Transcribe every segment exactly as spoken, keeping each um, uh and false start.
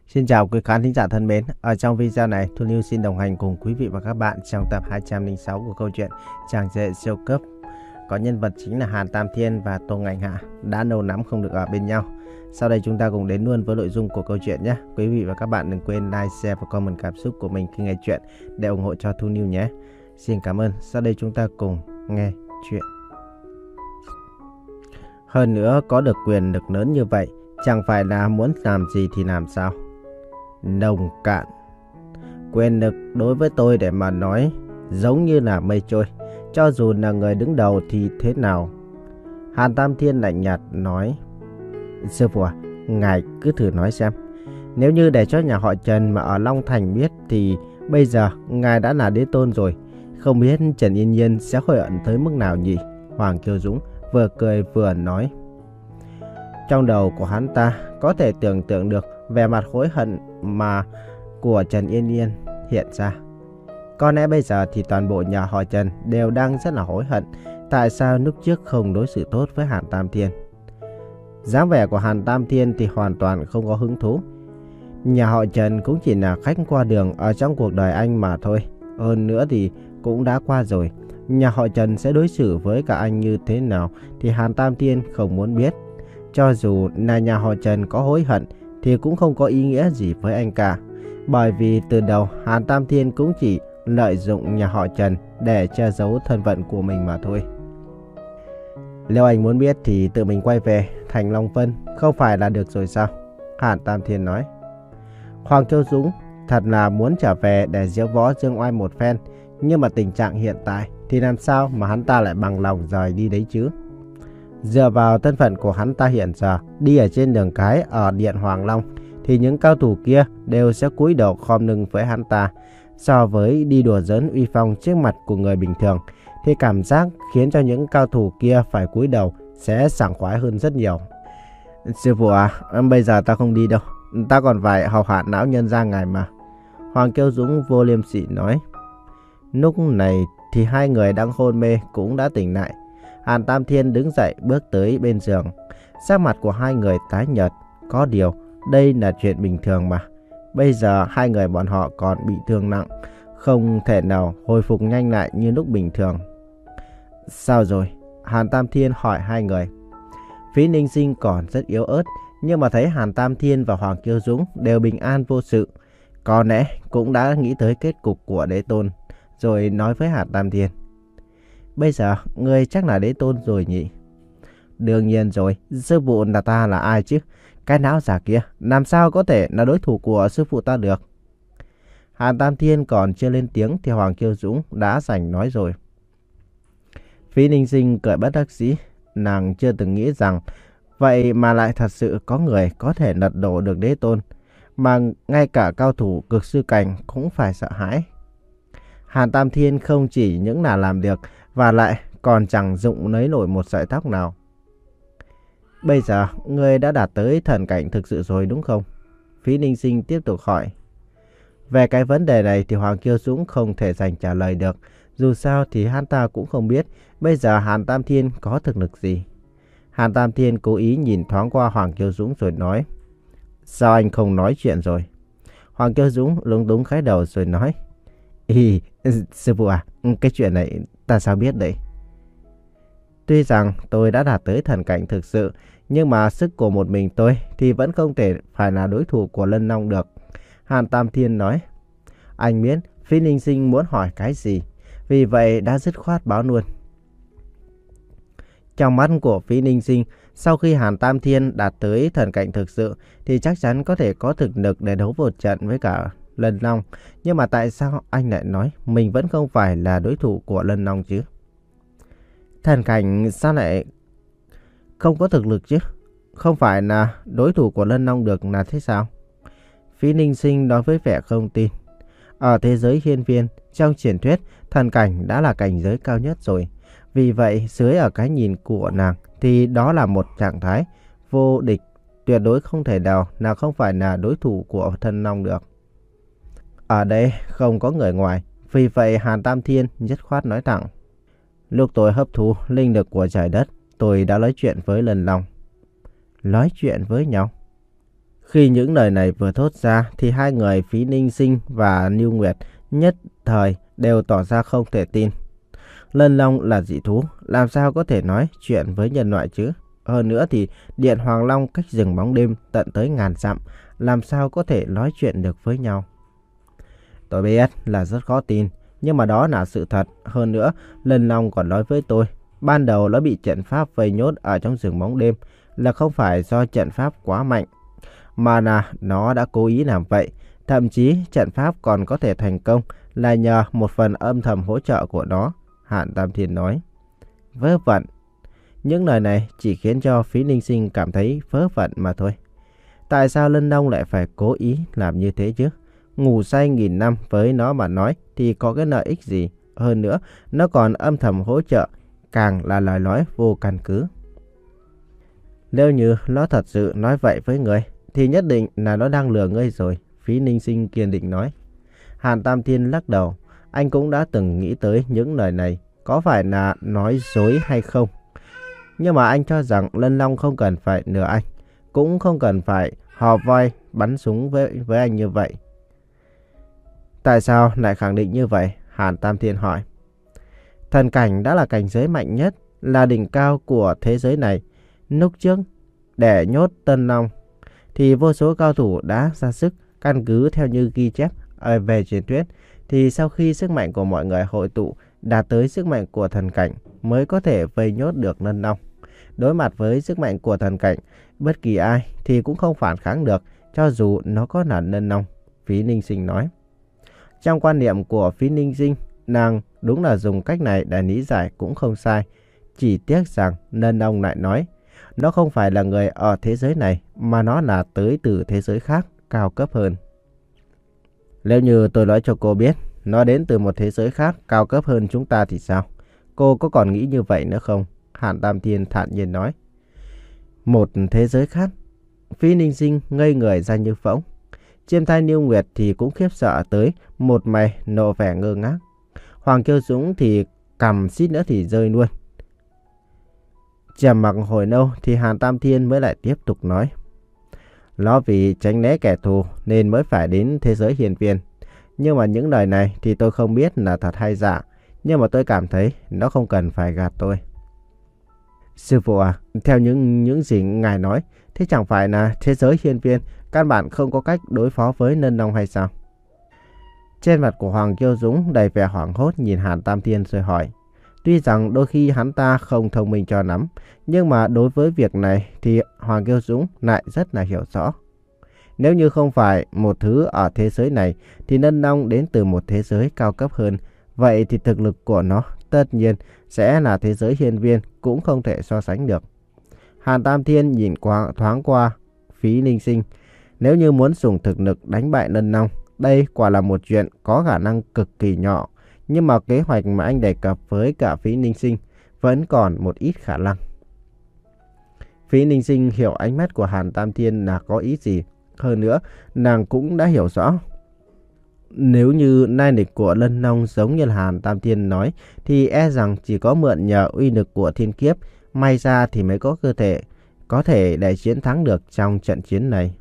Xin chào quý khán thính giả thân mến. Ở trong video này, Thu Lưu xin đồng hành cùng quý vị và các bạn trong tập hai trăm lẻ sáu của câu chuyện Chàng rể siêu cấp. Có nhân vật chính là Hàn Tam Thiên và Tô Ngạnh Hạ đã lâu lắm không được ở bên nhau. Sau đây chúng ta cùng đến luôn với nội dung của câu chuyện nhé. Quý vị và các bạn đừng quên like, share và comment cảm xúc của mình khi nghe chuyện để ủng hộ cho Thu Lưu nhé. Xin cảm ơn. Sau đây chúng ta cùng nghe chuyện. Hơn nữa có được quyền lực lớn như vậy, chẳng phải là muốn làm gì thì làm sao? Nông cạn. Quyền lực đối với tôi để mà nói giống như là mây trôi, cho dù là người đứng đầu thì thế nào? Hàn Tam Thiên lạnh nhạt nói: Sư phụ à, ngài cứ thử nói xem. Nếu như để cho nhà họ Trần mà ở Long Thành biết thì bây giờ ngài đã là đế tôn rồi. Không biết Trần Yên Nhiên sẽ hối hận tới mức nào nhỉ? Hoàng Kiều Dũng vừa cười vừa nói. Trong đầu của hắn ta có thể tưởng tượng được vẻ mặt hối hận mà của Trần Yên Nhiên hiện ra. Có lẽ bây giờ thì toàn bộ nhà họ Trần đều đang rất là hối hận tại sao lúc trước không đối xử tốt với Hàn Tam Thiên. Dáng vẻ của Hàn Tam Thiên thì hoàn toàn không có hứng thú. Nhà họ Trần cũng chỉ là khách qua đường ở trong cuộc đời anh mà thôi. Hơn nữa thì cũng đã qua rồi. Nhà họ Trần sẽ đối xử với cả anh như thế nào thì Hàn Tam Thiên không muốn biết. Cho dù là nhà họ Trần có hối hận thì cũng không có ý nghĩa gì với anh cả. Bởi vì từ đầu Hàn Tam Thiên cũng chỉ lợi dụng nhà họ Trần để che giấu thân phận của mình mà thôi. Nếu anh muốn biết thì tự mình quay về thành Long Vân không phải là được rồi sao? Hàn Tam Thiên nói. Hoàng Kiều Dũng thật là muốn trở về để diễu võ dương oai một phen. Nhưng mà tình trạng hiện tại thì làm sao mà hắn ta lại bằng lòng rời đi đấy chứ? Dựa vào thân phận của hắn ta hiện giờ, đi ở trên đường cái ở Điện Hoàng Long thì những cao thủ kia đều sẽ cúi đầu khom lưng với hắn ta. So với đi đùa giỡn uy phong trước mặt của người bình thường thì cảm giác khiến cho những cao thủ kia phải cúi đầu sẽ sảng khoái hơn rất nhiều. Sư phụ à, bây giờ ta không đi đâu, ta còn phải hầu hạ lão nhân gia ngài mà. Hoàng Kiều Dũng vô liêm sỉ nói. Lúc này thì hai người đang hôn mê cũng đã tỉnh lại. Hàn Tam Thiên đứng dậy bước tới bên giường. Sắc mặt của hai người tái nhợt. Có điều đây là chuyện bình thường mà. Bây giờ hai người bọn họ còn bị thương nặng, không thể nào hồi phục nhanh lại như lúc bình thường. Sao rồi? Hàn Tam Thiên hỏi hai người. Phí Ninh Sinh còn rất yếu ớt, nhưng mà thấy Hàn Tam Thiên và Hoàng Kiều Dũng đều bình an vô sự, có lẽ cũng đã nghĩ tới kết cục của đế tôn, rồi nói với Hàn Tam Thiên. Bây giờ ngươi chắc là đế tôn rồi nhỉ? Đương nhiên rồi, sư phụ là ta là ai chứ? Cái não giả kia làm sao có thể là đối thủ của sư phụ ta được? Hàn Tam Thiên còn chưa lên tiếng thì Hoàng Kiều Dũng đã giành nói rồi. Phí Ninh Sinh cười bất đắc dĩ, nàng chưa từng nghĩ rằng vậy mà lại thật sự có người có thể lật đổ được đế tôn, mà ngay cả cao thủ cực sư cảnh cũng phải sợ hãi. Hàn Tam Thiên không chỉ những là làm được và lại còn chẳng dụng lấy nổi một sợi tóc nào. Bây giờ ngươi đã đạt tới thần cảnh thực sự rồi đúng không? Phí Ninh Sinh tiếp tục hỏi. Về cái vấn đề này thì Hoàng Kiều Dũng không thể dành trả lời được. Dù sao thì hắn ta cũng không biết bây giờ Hàn Tam Thiên có thực lực gì. Hàn Tam Thiên cố ý nhìn thoáng qua Hoàng Kiều Dũng rồi nói. Sao anh không nói chuyện rồi? Hoàng Kiều Dũng lúng túng khái đầu rồi nói. Ý, sư phụ à, cái chuyện này ta sao biết đấy? Tuy rằng tôi đã đạt tới thần cảnh thực sự, nhưng mà sức của một mình tôi thì vẫn không thể phải là đối thủ của Lân Long được. Hàn Tam Thiên nói. Anh biết Phí Ninh Sinh muốn hỏi cái gì, vì vậy đã dứt khoát báo luôn. Trong mắt của Phí Ninh Sinh, sau khi Hàn Tam Thiên đạt tới thần cảnh thực sự thì chắc chắn có thể có thực lực để đấu một trận với cả Lân Long. Nhưng mà tại sao anh lại nói mình vẫn không phải là đối thủ của Lân Long chứ? Thần cảnh sao lại không có thực lực chứ? Không phải là đối thủ của Lân Long được là thế sao? Phí Ninh Sinh nói với vẻ không tin. Ở thế giới hiên viên, trong truyền thuyết, thần cảnh đã là cảnh giới cao nhất rồi. Vì vậy, dưới ở cái nhìn của nàng thì đó là một trạng thái vô địch, tuyệt đối không thể nào nào không phải là đối thủ của thần Long được. Ở đây không có người ngoài, vì vậy Hàn Tam Thiên dứt khoát nói thẳng. Lúc tôi hấp thu linh lực của trời đất, tôi đã nói chuyện với Lân Long. Nói chuyện với nhau? Khi những lời này vừa thốt ra thì hai người Phí Ninh Sinh và Lưu Nguyệt nhất thời đều tỏ ra không thể tin. Lân Long là dị thú, làm sao có thể nói chuyện với nhân loại chứ? Hơn nữa thì Điện Hoàng Long cách rừng bóng đêm tận tới ngàn dặm, làm sao có thể nói chuyện được với nhau? Tôi biết là rất khó tin, nhưng mà đó là sự thật. Hơn nữa, Lân Long còn nói với tôi, ban đầu nó bị trận pháp vây nhốt ở trong rừng bóng đêm là không phải do trận pháp quá mạnh, mà là nó đã cố ý làm vậy. Thậm chí trận pháp còn có thể thành công là nhờ một phần âm thầm hỗ trợ của nó, Hàn Tam Thiên nói. Vớ vẩn. Những lời này chỉ khiến cho Phí Ninh Sinh cảm thấy vớ vẩn mà thôi. Tại sao Lân Long lại phải cố ý làm như thế chứ? Ngủ say nghìn năm với nó mà nói thì có cái lợi ích gì? Hơn nữa, nó còn âm thầm hỗ trợ, càng là lời nói vô căn cứ. Nếu như nó thật sự nói vậy với người, thì nhất định là nó đang lừa ngươi rồi, Phí Ninh Sinh kiên định nói. Hàn Tam Thiên lắc đầu, anh cũng đã từng nghĩ tới những lời này, có phải là nói dối hay không? Nhưng mà anh cho rằng Lân Long không cần phải lừa anh, cũng không cần phải hò voi bắn súng với, với anh như vậy. Tại sao lại khẳng định như vậy? Hàn Tam Thiên hỏi. Thần cảnh đã là cảnh giới mạnh nhất, là đỉnh cao của thế giới này. Lúc trước, để nhốt Tân Long, thì vô số cao thủ đã ra sức, căn cứ theo như ghi chép về truyền thuyết. Thì sau khi sức mạnh của mọi người hội tụ đạt tới sức mạnh của thần cảnh mới có thể vây nhốt được Lân Long. Đối mặt với sức mạnh của thần cảnh, bất kỳ ai thì cũng không phản kháng được, cho dù nó có là Lân Long, Phí Ninh Sinh nói. Trong quan niệm của Phí Ninh Sinh, nàng đúng là dùng cách này để lý giải cũng không sai. Chỉ tiếc rằng Lân Long lại nói, nó không phải là người ở thế giới này, mà nó là tới từ thế giới khác, cao cấp hơn. Nếu như tôi nói cho cô biết, nó đến từ một thế giới khác, cao cấp hơn chúng ta thì sao? Cô có còn nghĩ như vậy nữa không? Hàn Tam Thiên thản nhiên nói. Một thế giới khác? Phí Ninh Sinh ngây người ra như phỗng. Chiêm Thai Niêu Nguyệt thì cũng khiếp sợ tới một mày nộ vẻ ngơ ngác. Hoàng Kiêu Dũng thì cầm xít nữa thì rơi luôn. Trầm mặc hồi lâu thì Hàn Tam Thiên mới lại tiếp tục nói. Nó vì tránh né kẻ thù nên mới phải đến thế giới hiền viên. Nhưng mà những lời này thì tôi không biết là thật hay giả. Nhưng mà tôi cảm thấy nó không cần phải gạt tôi. Sư phụ à, theo những những gì ngài nói, thế chẳng phải là thế giới hiên viên căn bản không có cách đối phó với Lân Long hay sao? Trên mặt của Hoàng Kiêu Dũng đầy vẻ hoảng hốt nhìn Hàn Tam Thiên rồi hỏi. Tuy rằng đôi khi hắn ta không thông minh cho lắm, nhưng mà đối với việc này thì Hoàng Kiêu Dũng lại rất là hiểu rõ. Nếu như không phải một thứ ở thế giới này thì Lân Long đến từ một thế giới cao cấp hơn. Vậy thì thực lực của nó tất nhiên sẽ là thế giới hiên viên cũng không thể so sánh được. Hàn Tam Thiên nhìn qua thoáng qua Phí Ninh Sinh. Nếu như muốn dùng thực lực đánh bại Lân Long, đây quả là một chuyện có khả năng cực kỳ nhỏ. Nhưng mà kế hoạch mà anh đề cập với cả Phí Ninh Sinh vẫn còn một ít khả năng. Phí Ninh Sinh hiểu ánh mắt của Hàn Tam Thiên là có ý gì. Hơn nữa, nàng cũng đã hiểu rõ. Nếu như lai lịch của Lân Long giống như là Hàn Tam Thiên nói, thì e rằng chỉ có mượn nhờ uy lực của thiên kiếp, may ra thì mới có cơ thể, có thể để chiến thắng được trong trận chiến này.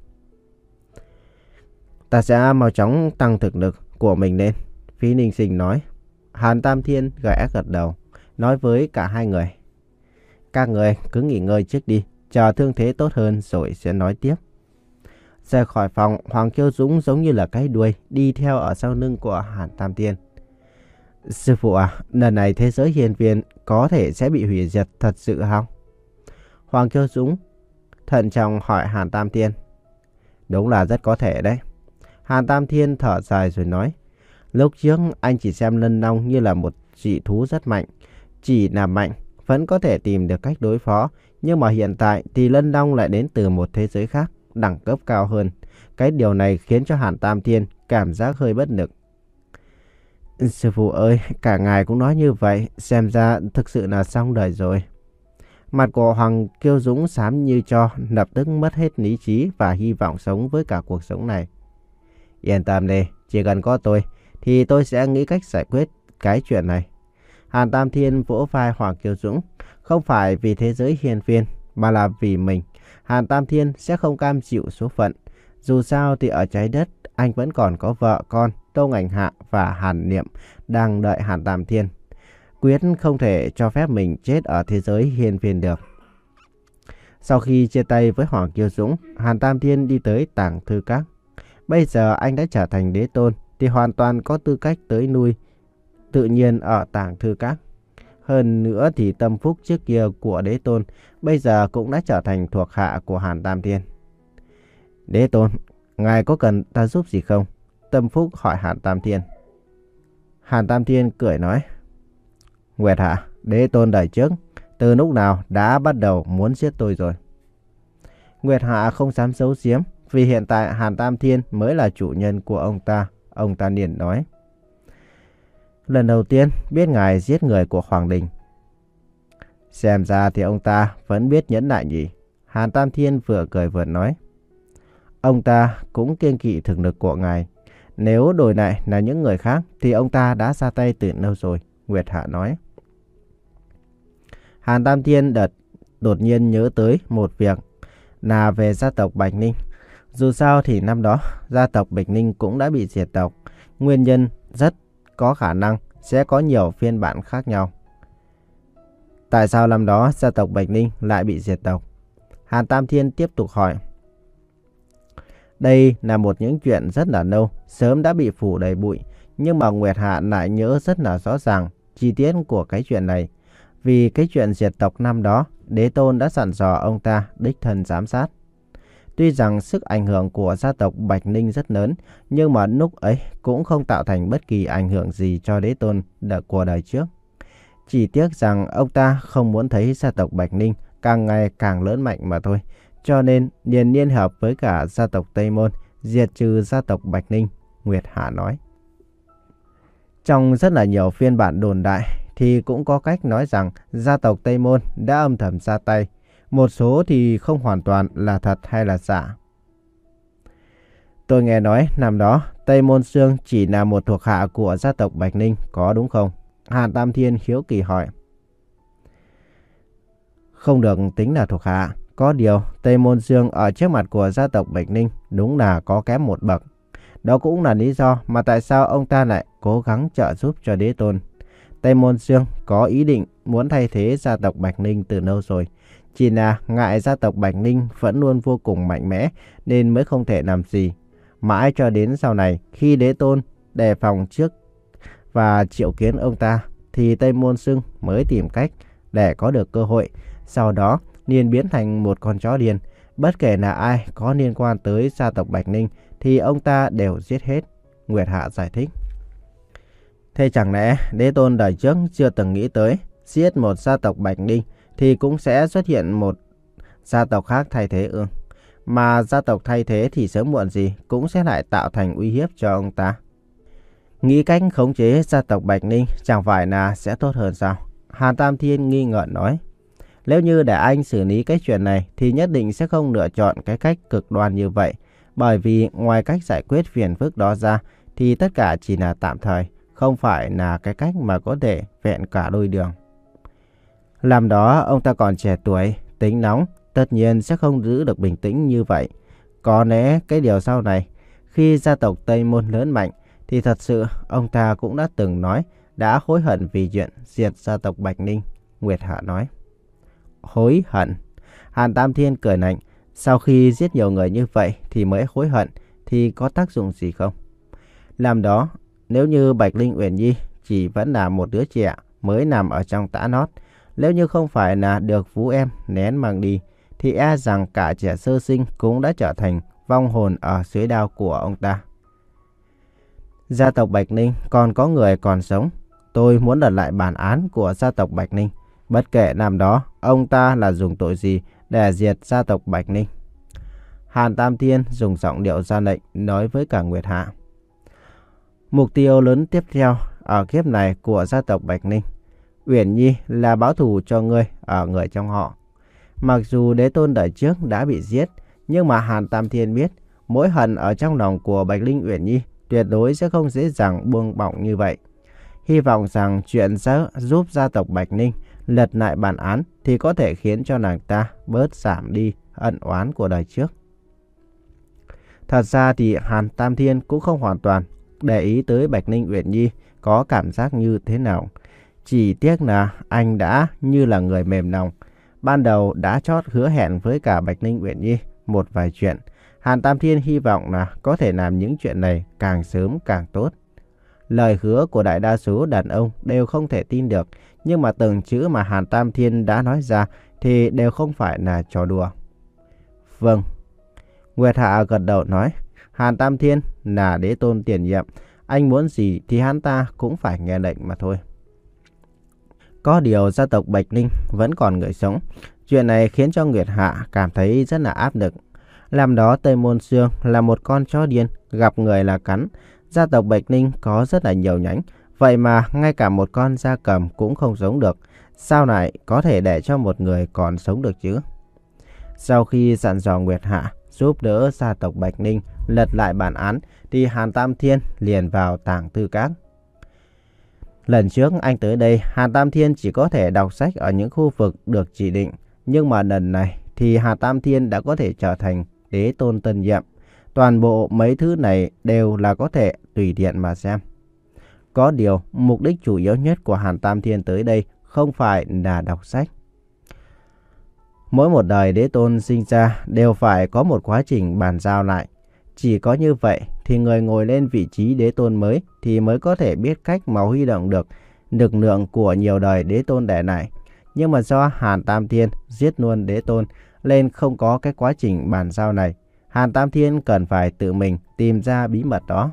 Ta sẽ mau chóng tăng thực lực của mình lên, Phí Ninh Sinh nói. Hàn Tam Thiên gật gật đầu, nói với cả hai người. Các người cứ nghỉ ngơi trước đi, chờ thương thế tốt hơn rồi sẽ nói tiếp. Rời khỏi phòng, Hoàng Kiêu Dũng giống như là cái đuôi đi theo ở sau lưng của Hàn Tam Thiên. Sư phụ à, lần này thế giới hiền viên có thể sẽ bị hủy diệt thật sự không? Hoàng Kiêu Dũng thận trọng hỏi Hàn Tam Thiên. Đúng là rất có thể đấy. Hàn Tam Thiên thở dài rồi nói. Lúc trước anh chỉ xem Lân Long như là một dị thú rất mạnh. Chỉ là mạnh, vẫn có thể tìm được cách đối phó. Nhưng mà hiện tại thì Lân Long lại đến từ một thế giới khác, đẳng cấp cao hơn. Cái điều này khiến cho Hàn Tam Thiên cảm giác hơi bất lực. Sư phụ ơi, cả ngài cũng nói như vậy, xem ra thực sự là xong đời rồi. Mặt của Hoàng Kiêu Dũng xám như tro, lập tức mất hết lý trí và hy vọng sống với cả cuộc sống này. Yên tâm đi, chỉ cần có tôi, thì tôi sẽ nghĩ cách giải quyết cái chuyện này. Hàn Tam Thiên vỗ vai Hoàng Kiêu Dũng, không phải vì thế giới hiền viên, mà là vì mình. Hàn Tam Thiên sẽ không cam chịu số phận. Dù sao thì ở trái đất anh vẫn còn có vợ con Tông Ảnh Hạ và Hàn Niệm đang đợi Hàn Tam Thiên. Quyết không thể cho phép mình chết ở thế giới hiên viên được. Sau khi chia tay với Hoàng Kiêu Dũng, Hàn Tam Thiên đi tới Tàng Thư Các. Bây giờ anh đã trở thành đế tôn thì hoàn toàn có tư cách tới nuôi tự nhiên ở Tàng Thư Các. Hơn nữa thì tâm phúc trước kia của đế tôn bây giờ cũng đã trở thành thuộc hạ của Hàn Tam Thiên. Đế tôn, ngài có cần ta giúp gì không? Tâm phúc hỏi Hàn Tam Thiên. Hàn Tam Thiên cười nói. Nguyệt Hạ, đế tôn đời trước từ lúc nào đã bắt đầu muốn giết tôi rồi? Nguyệt Hạ không dám giấu giếm, vì hiện tại Hàn Tam Thiên mới là chủ nhân của ông ta. Ông ta liền nói. Lần đầu tiên biết ngài giết người của Hoàng Đình. Xem ra thì ông ta vẫn biết nhẫn nại nhỉ? Hàn Tam Thiên vừa cười vừa nói. Ông ta cũng kiêng kỵ thực lực của ngài. Nếu đổi lại là những người khác thì ông ta đã ra tay từ lâu rồi, Nguyệt Hạ nói. Hàn Tam Thiên đợt đột nhiên nhớ tới một việc là về gia tộc Bạch Ninh. Dù sao thì năm đó gia tộc Bạch Ninh cũng đã bị diệt tộc. Nguyên nhân rất có khả năng sẽ có nhiều phiên bản khác nhau. Tại sao năm đó gia tộc Bạch Ninh lại bị diệt tộc? Hàn Tam Thiên tiếp tục hỏi. Đây là một những chuyện rất là lâu, sớm đã bị phủ đầy bụi. Nhưng mà Nguyệt Hạ lại nhớ rất là rõ ràng chi tiết của cái chuyện này. Vì cái chuyện diệt tộc năm đó, đế tôn đã dặn dò ông ta đích thân giám sát. Tuy rằng sức ảnh hưởng của gia tộc Bạch Ninh rất lớn, nhưng mà lúc ấy cũng không tạo thành bất kỳ ảnh hưởng gì cho đế tôn của đời trước. Chỉ tiếc rằng ông ta không muốn thấy gia tộc Bạch Ninh càng ngày càng lớn mạnh mà thôi. Cho nên liền liên hợp với cả gia tộc Tây Môn diệt trừ gia tộc Bạch Ninh, Nguyệt Hạ nói. Trong rất là nhiều phiên bản đồn đại thì cũng có cách nói rằng gia tộc Tây Môn đã âm thầm ra tay. Một số thì không hoàn toàn là thật hay là giả. Tôi nghe nói năm đó Tây Môn Sương chỉ là một thuộc hạ của gia tộc Bạch Ninh, có đúng không? Hàn Tam Thiên hiếu kỳ hỏi. Không được tính là thuộc hạ. Có điều Tây Môn Sương ở trước mặt của gia tộc Bạch Ninh đúng là có kém một bậc. Đó cũng là lý do mà tại sao ông ta lại cố gắng trợ giúp cho đế tôn. Tây Môn Sương có ý định muốn thay thế gia tộc Bạch Ninh từ lâu rồi. Chỉ là ngại gia tộc Bạch Ninh vẫn luôn vô cùng mạnh mẽ nên mới không thể làm gì. Mãi cho đến sau này khi đế tôn đề phòng trước và triệu kiến ông ta thì Tây Môn Sương mới tìm cách để có được cơ hội. Sau đó liền biến thành một con chó điên. Bất kể là ai có liên quan tới gia tộc Bạch Ninh thì ông ta đều giết hết, Nguyệt Hạ giải thích. Thế chẳng lẽ đế tôn đời trước chưa từng nghĩ tới giết một gia tộc Bạch Ninh thì cũng sẽ xuất hiện một gia tộc khác thay thế ư? Mà gia tộc thay thế thì sớm muộn gì cũng sẽ lại tạo thành uy hiếp cho ông ta. Nghĩ cách khống chế gia tộc Bạch Ninh chẳng phải là sẽ tốt hơn sao? Hàn Tam Thiên nghi ngờ nói. Nếu như để anh xử lý cái chuyện này thì nhất định sẽ không lựa chọn cái cách cực đoan như vậy. Bởi vì ngoài cách giải quyết phiền phức đó ra thì tất cả chỉ là tạm thời, không phải là cái cách mà có thể vẹn cả đôi đường. Làm đó ông ta còn trẻ tuổi, tính nóng, tất nhiên sẽ không giữ được bình tĩnh như vậy. Có lẽ cái điều sau này, khi gia tộc Tây Môn lớn mạnh thì thật sự ông ta cũng đã từng nói đã hối hận vì chuyện diệt gia tộc Bạch Ninh, Nguyệt Hạ nói. Hối hận? Hàn Tam Thiên cười lạnh. Sau khi giết nhiều người như vậy thì mới hối hận thì có tác dụng gì không? Làm đó, nếu như Bạch Linh Uyển Nhi chỉ vẫn là một đứa trẻ mới nằm ở trong tã nót, nếu như không phải là được Vũ Em nén mang đi, thì e rằng cả trẻ sơ sinh cũng đã trở thành vong hồn ở dưới đao của ông ta. Gia tộc Bạch Ninh còn có người còn sống. Tôi muốn đặt lại bản án của gia tộc Bạch Ninh. Bất kể năm đó ông ta là dùng tội gì để diệt gia tộc Bạch Ninh. Hàn Tam Thiên dùng giọng điệu ra lệnh nói với cả Nguyệt Hạ. Mục tiêu lớn tiếp theo ở kiếp này của gia tộc Bạch Ninh, Uyển Nhi, là báo thù cho ngươi ở người trong họ. Mặc dù đế tôn đời trước đã bị giết, nhưng mà Hàn Tam Thiên biết mối hận ở trong lòng của Bạch Linh Uyển Nhi tuyệt đối sẽ không dễ dàng buông bỏng như vậy. Hy vọng rằng chuyện sẽ giúp gia tộc Bạch Ninh lật lại bản án thì có thể khiến cho nàng ta bớt giảm đi ân oán của đời trước. Thật ra thì Hàn Tam Thiên cũng không hoàn toàn để ý tới Bạch Ninh Uyển Nhi có cảm giác như thế nào. Chỉ tiếc là anh đã như là người mềm lòng. Ban đầu đã chót hứa hẹn với cả Bạch Ninh Uyển Nhi một vài chuyện. Hàn Tam Thiên hy vọng là có thể làm những chuyện này càng sớm càng tốt. Lời hứa của đại đa số đàn ông đều không thể tin được, nhưng mà từng chữ mà Hàn Tam Thiên đã nói ra thì đều không phải là trò đùa. Vâng. Nguyệt Hạ gật đầu nói, Hàn Tam Thiên là đế tôn tiền nhiệm, anh muốn gì thì hắn ta cũng phải nghe lệnh mà thôi. Có điều gia tộc Bạch Ninh vẫn còn người sống. Chuyện này khiến cho Nguyệt Hạ cảm thấy rất là áp lực. Làm đó Tây Môn Xương là một con chó điên, gặp người là cắn. Gia tộc Bạch Ninh có rất là nhiều nhánh, vậy mà ngay cả một con gia cầm cũng không sống được. Sao lại có thể để cho một người còn sống được chứ? Sau khi dặn dò Nguyệt Hạ giúp đỡ gia tộc Bạch Ninh lật lại bản án, thì Hàn Tam Thiên liền vào tàng thư các. Lần trước anh tới đây, Hàn Tam Thiên chỉ có thể đọc sách ở những khu vực được chỉ định. Nhưng mà lần này thì Hàn Tam Thiên đã có thể trở thành đế tôn tân nhiệm. Toàn bộ mấy thứ này đều là có thể tùy tiện mà xem. Có điều, mục đích chủ yếu nhất của Hàn Tam Thiên tới đây không phải là đọc sách. Mỗi một đời đế tôn sinh ra đều phải có một quá trình bàn giao lại. Chỉ có như vậy thì người ngồi lên vị trí đế tôn mới thì mới có thể biết cách mà huy động được lực lượng của nhiều đời đế tôn để lại. Nhưng mà do Hàn Tam Thiên giết luôn đế tôn nên không có cái quá trình bàn giao này. Hàn Tam Thiên cần phải tự mình tìm ra bí mật đó.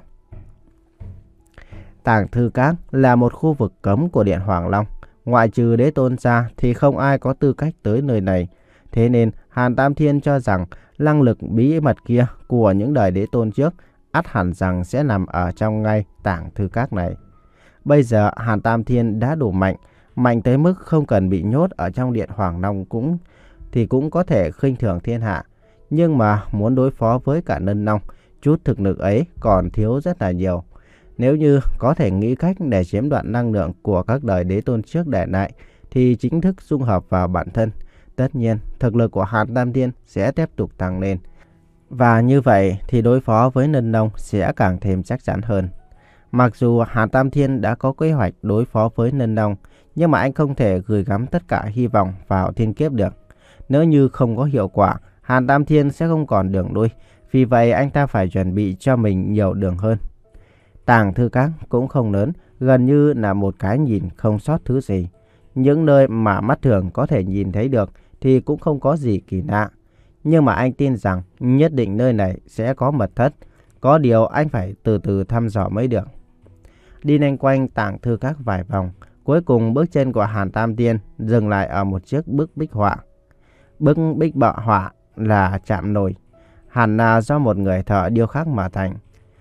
Tàng thư các là một khu vực cấm của Điện Hoàng Long. Ngoại trừ đế tôn ra thì không ai có tư cách tới nơi này. Thế nên Hàn Tam Thiên cho rằng năng lực bí mật kia của những đời đế tôn trước ắt hẳn rằng sẽ nằm ở trong ngay tàng thư các này. Bây giờ Hàn Tam Thiên đã đủ mạnh, mạnh tới mức không cần bị nhốt ở trong Điện Hoàng Long cũng thì cũng có thể khinh thường thiên hạ. Nhưng mà muốn đối phó với cả Nân Long, chút thực lực ấy còn thiếu rất là nhiều. Nếu như có thể nghĩ cách để chiếm đoạt năng lượng của các đời đế tôn trước để lại thì chính thức dung hợp vào bản thân. Tất nhiên, thực lực của Hàn Tam Thiên sẽ tiếp tục tăng lên. Và như vậy thì đối phó với Nân Long sẽ càng thêm chắc chắn hơn. Mặc dù Hàn Tam Thiên đã có kế hoạch đối phó với Nân Long, nhưng mà anh không thể gửi gắm tất cả hy vọng vào thiên kiếp được. Nếu như không có hiệu quả, Hàn Tam Thiên sẽ không còn đường lui. Vì vậy anh ta phải chuẩn bị cho mình nhiều đường hơn. Tàng thư các cũng không lớn, gần như là một cái nhìn không sót thứ gì. Những nơi mà mắt thường có thể nhìn thấy được thì cũng không có gì kỳ lạ. Nhưng mà anh tin rằng nhất định nơi này sẽ có mật thất. Có điều anh phải từ từ thăm dò mới được. Đi nhanh quanh tàng thư các vài vòng, cuối cùng bước chân của Hàn Tam Thiên dừng lại ở một chiếc bức bích họa. Bức bích bọ họa là chạm nổi, hẳn là do một người thợ điêu khắc mà thành.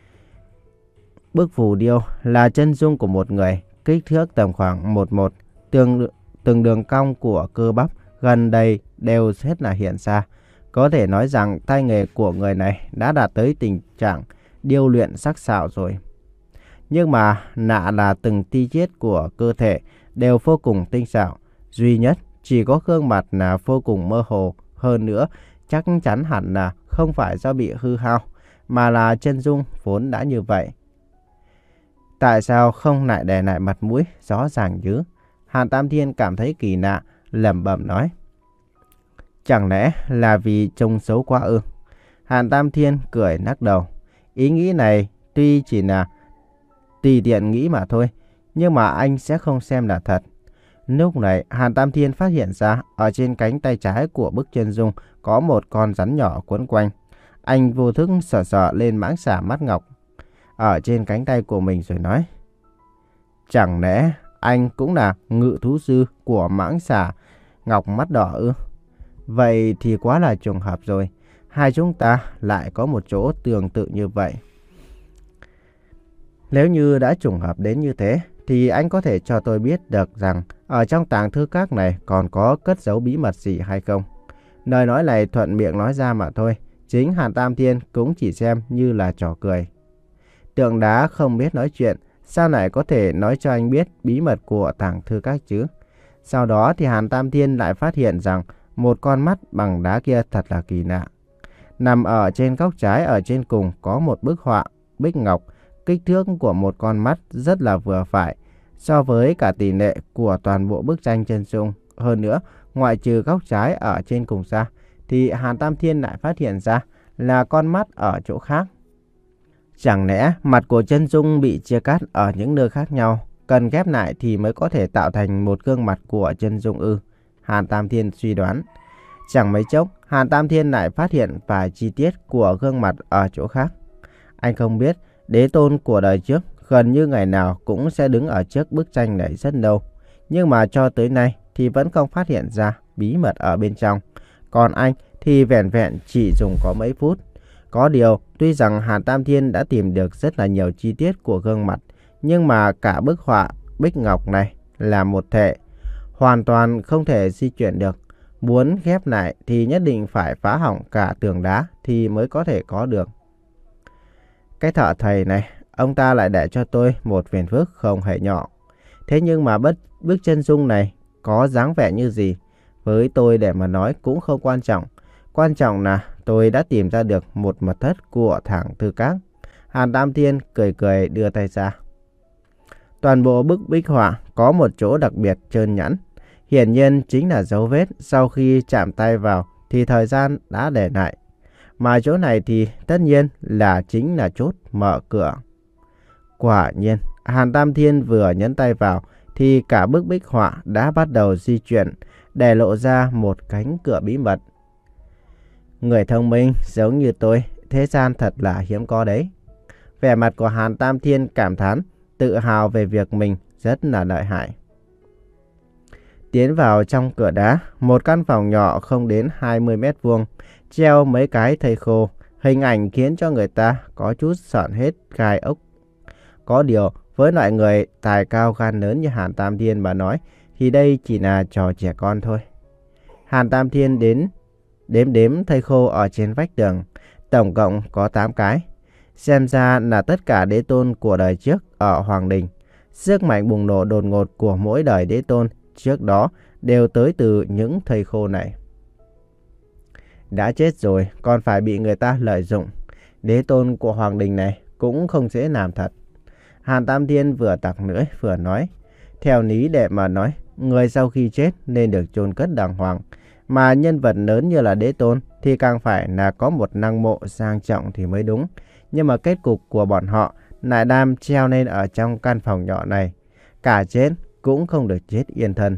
Bức phù điêu là chân dung của một người, kích thước tầm khoảng một một, từng, từng đường cong của cơ bắp gần đây đều hết là hiện ra. Có thể nói rằng tay nghề của người này đã đạt tới tình trạng điêu luyện sắc sảo rồi. Nhưng mà lạ là từng chi tiết của cơ thể đều vô cùng tinh xảo. Duy nhất chỉ có gương mặt là vô cùng mơ hồ. Hơn nữa chắc chắn hẳn là không phải do bị hư hao, mà là chân dung vốn đã như vậy. Tại sao không lại để lại mặt mũi rõ ràng chứ? Hàn Tam Thiên cảm thấy kỳ lạ, lẩm bẩm nói. Chẳng lẽ là vì trông xấu quá ư? Hàn Tam Thiên cười lắc đầu. Ý nghĩ này tuy chỉ là tùy tiện nghĩ mà thôi, nhưng mà anh sẽ không xem là thật. Lúc này Hàn Tam Thiên phát hiện ra ở trên cánh tay trái của bức chân dung có một con rắn nhỏ quấn quanh. Anh vô thức sờ sờ lên mãng xà mắt ngọc ở trên cánh tay của mình rồi nói. Chẳng lẽ anh cũng là ngự thú sư của mãng xà ngọc mắt đỏ ư? Vậy thì quá là trùng hợp rồi. Hai chúng ta lại có một chỗ tương tự như vậy. Nếu như đã trùng hợp đến như thế thì anh có thể cho tôi biết được rằng ở trong tàng thư các này còn có cất giấu bí mật gì hay không? Lời nói này thuận miệng nói ra mà thôi. Chính Hàn Tam Thiên cũng chỉ xem như là trò cười. Tượng đá không biết nói chuyện, sao lại có thể nói cho anh biết bí mật của tàng thư các chứ? Sau đó thì Hàn Tam Thiên lại phát hiện rằng một con mắt bằng đá kia thật là kỳ lạ. Nằm ở trên góc trái ở trên cùng có một bức họa bích ngọc, kích thước của một con mắt rất là vừa phải so với cả tỷ lệ của toàn bộ bức tranh chân dung. Hơn nữa, ngoại trừ góc trái ở trên cùng ra, thì Hàn Tam Thiên lại phát hiện ra là con mắt ở chỗ khác. Chẳng lẽ mặt của chân dung bị chia cắt ở những nơi khác nhau, cần ghép lại thì mới có thể tạo thành một gương mặt của chân dung ư? Hàn Tam Thiên suy đoán. Chẳng mấy chốc, Hàn Tam Thiên lại phát hiện vài chi tiết của gương mặt ở chỗ khác. Anh không biết đế tôn của đời trước gần như ngày nào cũng sẽ đứng ở trước bức tranh này rất lâu, nhưng mà cho tới nay thì vẫn không phát hiện ra bí mật ở bên trong. Còn anh thì vẻn vẹn chỉ dùng có mấy phút. Có điều, tuy rằng Hàn Tam Thiên đã tìm được rất là nhiều chi tiết của gương mặt, nhưng mà cả bức họa bích ngọc này là một thể, hoàn toàn không thể di chuyển được. Muốn ghép lại thì nhất định phải phá hỏng cả tường đá thì mới có thể có được. Cái thợ thầy này, ông ta lại để cho tôi một phiền phức không hề nhỏ. Thế nhưng mà bất, bức chân dung này có dáng vẻ như gì, với tôi để mà nói cũng không quan trọng. Quan trọng là tôi đã tìm ra được một mật thất của thằng Thư Các. Hàn Tam Thiên cười cười đưa tay ra. Toàn bộ bức bích họa có một chỗ đặc biệt trơn nhẵn. Hiển nhiên chính là dấu vết sau khi chạm tay vào thì thời gian đã để lại. Mà chỗ này thì tất nhiên là chính là chốt mở cửa. Quả nhiên, Hàn Tam Thiên vừa nhấn tay vào thì cả bức bích họa đã bắt đầu di chuyển, để lộ ra một cánh cửa bí mật. Người thông minh giống như tôi, thế gian thật là hiếm có đấy. Vẻ mặt của Hàn Tam Thiên cảm thán, tự hào về việc mình rất là lợi hại. Tiến vào trong cửa đá, một căn phòng nhỏ không đến hai mươi mét vuông, treo mấy cái thây khô, hình ảnh khiến cho người ta có chút sởn hết gai ốc. Có điều, với loại người tài cao gan lớn như Hàn Tam Thiên mà nói, thì đây chỉ là trò trẻ con thôi. Hàn Tam Thiên đến đếm đếm thây khô ở trên vách tường, tổng cộng có tám cái. Xem ra là tất cả đế tôn của đời trước ở Hoàng Đình. Sức mạnh bùng nổ đột ngột của mỗi đời đế tôn trước đó đều tới từ những thây khô này. Đã chết rồi còn phải bị người ta lợi dụng. Đế tôn của Hoàng Đình này cũng không dễ làm thật. Hàn Tam Thiên vừa tặc lưỡi vừa nói. Theo lý để mà nói, người sau khi chết nên được chôn cất đàng hoàng. Mà nhân vật lớn như là đế tôn thì càng phải là có một năng mộ sang trọng thì mới đúng. Nhưng mà kết cục của bọn họ lại đang treo lên ở trong căn phòng nhỏ này. Cả chết cũng không được chết yên thân.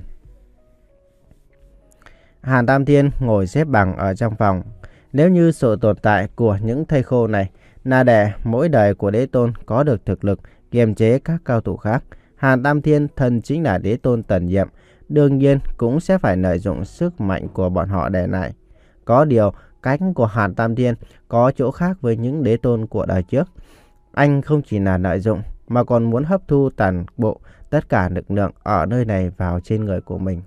Hàn Tam Thiên ngồi xếp bằng ở trong phòng. Nếu như sự tồn tại của những thây khô này là để mỗi đời của đế tôn có được thực lực kiềm chế các cao thủ khác, Hàn Tam Thiên thân chính là đế tôn tần nhiệm, đương nhiên cũng sẽ phải lợi dụng sức mạnh của bọn họ để lại. Có điều, cách của Hàn Tam Thiên có chỗ khác với những đế tôn của đời trước. Anh không chỉ là lợi dụng mà còn muốn hấp thu toàn bộ tất cả lực lượng ở nơi này vào trên người của mình.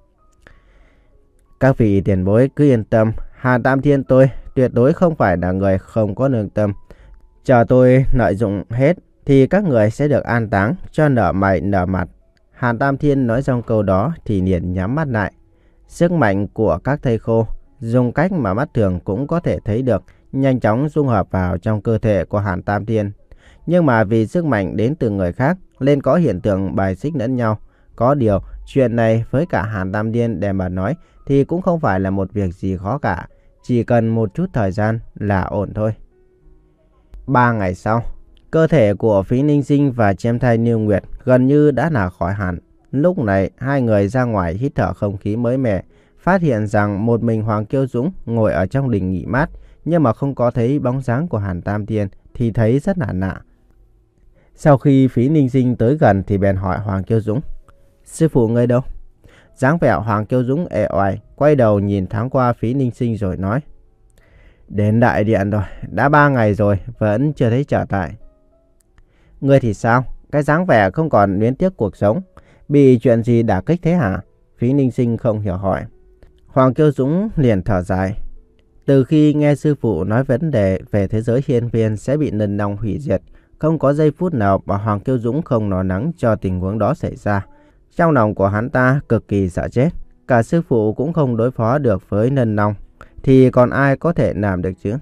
Các vị tiền bối cứ yên tâm, Hàn Tam Thiên tôi tuyệt đối không phải là người không có lương tâm. Chờ tôi lợi dụng hết thì các người sẽ được an táng cho nở mày nở mặt. Hàn Tam Thiên nói xong câu đó thì liền nhắm mắt lại. Sức mạnh của các thây khô dùng cách mà mắt thường cũng có thể thấy được, nhanh chóng dung hợp vào trong cơ thể của Hàn Tam Thiên. Nhưng mà vì sức mạnh đến từ người khác nên có hiện tượng bài xích lẫn nhau. Có điều chuyện này với cả Hàn Tam Thiên để mà nói thì cũng không phải là một việc gì khó cả. Chỉ cần một chút thời gian là ổn thôi. Ba ngày sau, cơ thể của Phí Ninh Sinh và Chêm Thai Niêu Nguyệt gần như đã là khỏi hẳn. Lúc này hai người ra ngoài hít thở không khí mới mẻ, phát hiện rằng một mình Hoàng Kiêu Dũng ngồi ở trong đình nghỉ mát, nhưng mà không có thấy bóng dáng của Hàn Tam Thiên thì thấy rất là lạ. Sau khi Phí Ninh Sinh tới gần thì bèn hỏi Hoàng Kiêu Dũng: "Sư phụ ngươi đâu?" Dáng vẻ Hoàng Kiêu Dũng ệ oải, quay đầu nhìn thoáng qua Phí Ninh Sinh rồi nói: "Đến đại điện rồi, đã ba ngày rồi vẫn chưa thấy trở lại." "Ngươi thì sao? Cái dáng vẻ không còn luyến tiếc cuộc sống, bị chuyện gì đả kích thế hả?" Phí Ninh Sinh không hiểu hỏi. Hoàng Kiêu Dũng liền thở dài. Từ khi nghe sư phụ nói vấn đề về thế giới hiên viên sẽ bị Nân Long hủy diệt, không có giây phút nào mà Hoàng Kiêu Dũng không lo lắng cho tình huống đó xảy ra. Trong lòng của hắn ta cực kỳ sợ chết. Cả sư phụ cũng không đối phó được với Nân Long. thì còn ai có thể làm được chứ?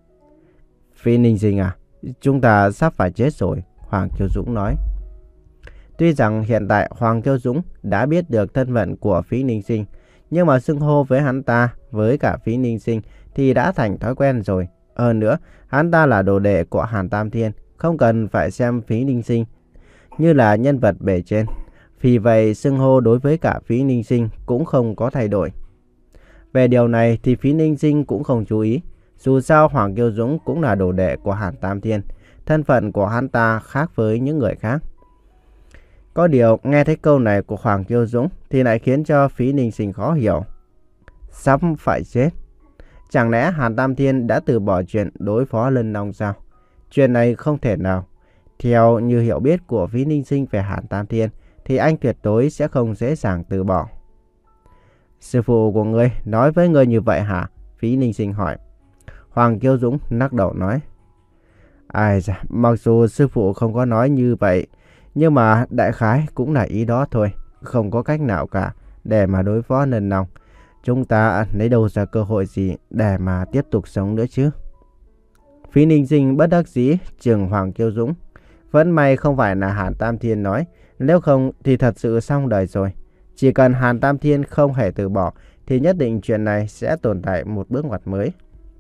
Phí Ninh Sinh à, chúng ta sắp phải chết rồi, Hoàng Kiều Dũng nói. Tuy rằng hiện tại Hoàng Kiều Dũng đã biết được thân phận của Phí Ninh Sinh, nhưng mà xưng hô với hắn ta với cả Phí Ninh Sinh thì đã thành thói quen rồi. Hơn nữa, hắn ta là đồ đệ của Hàn Tam Thiên, không cần phải xem Phí Ninh Sinh như là nhân vật bề trên. Vì vậy, xưng hô đối với cả Phí Ninh Sinh cũng không có thay đổi. Về điều này thì Phí Ninh Sinh cũng không chú ý. Dù sao Hoàng Kiều Dũng cũng là đồ đệ của Hàn Tam Thiên, thân phận của hắn ta khác với những người khác. Có điều nghe thấy câu này của Hoàng Kiều Dũng thì lại khiến cho Phí Ninh Sinh khó hiểu. Sắp phải chết. Chẳng lẽ Hàn Tam Thiên đã từ bỏ chuyện đối phó Lân Long sao? Chuyện này không thể nào. Theo như hiểu biết của Phí Ninh Sinh về Hàn Tam Thiên thì anh tuyệt đối sẽ không dễ dàng từ bỏ. Sư phụ của ngươi nói với ngươi như vậy hả? Phí Ninh Sinh hỏi. Hoàng Kiều Dũng lắc đầu nói. Ai da, mặc dù sư phụ không có nói như vậy, nhưng mà đại khái cũng là ý đó thôi. Không có cách nào cả để mà đối phó Lân Long. Chúng ta lấy đâu ra cơ hội gì để mà tiếp tục sống nữa chứ? Phí Ninh Sinh bất đắc dĩ chừng Hoàng Kiều Dũng. Vẫn may không phải là Hàn Tam Thiên nói, nếu không thì thật sự xong đời rồi. Chỉ cần Hàn Tam Thiên không hề từ bỏ thì nhất định chuyện này sẽ tồn tại một bước ngoặt mới.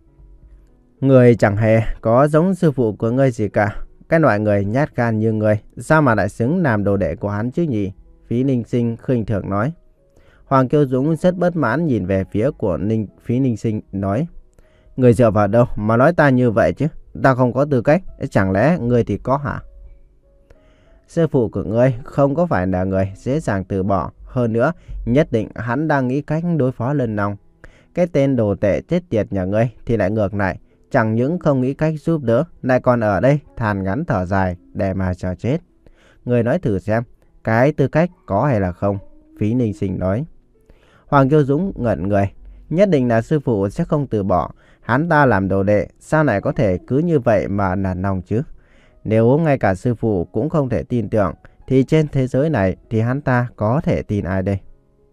Người chẳng hề có giống sư phụ của ngươi gì cả. Cái loại người nhát gan như ngươi sao mà lại xứng làm đồ đệ của hắn chứ nhỉ? Phí Ninh Sinh khinh thường nói. Hoàng Kiều Dũng rất bất mãn nhìn về phía của Ninh, Phí Ninh Sinh nói. Người dựa vào đâu mà nói ta như vậy chứ? Ta không có tư cách, chẳng lẽ ngươi thì có hả? Sư phụ của ngươi không có phải là người dễ dàng từ bỏ. Hơn nữa, nhất định hắn đang nghĩ cách đối phó Lân Long. Cái tên đồ tệ chết tiệt nhà ngươi thì lại ngược lại. Chẳng những không nghĩ cách giúp đỡ, lại còn ở đây than ngắn thở dài để mà chờ chết. Ngươi nói thử xem, cái tư cách có hay là không? Phí Ninh Sinh nói. Hoàng Kiều Dũng ngẩn người. Nhất định là sư phụ sẽ không từ bỏ. Hắn ta làm đồ đệ, sao lại có thể cứ như vậy mà nản lòng chứ? Nếu ngay cả sư phụ cũng không thể tin tưởng, thì trên thế giới này thì hắn ta có thể tin ai đây?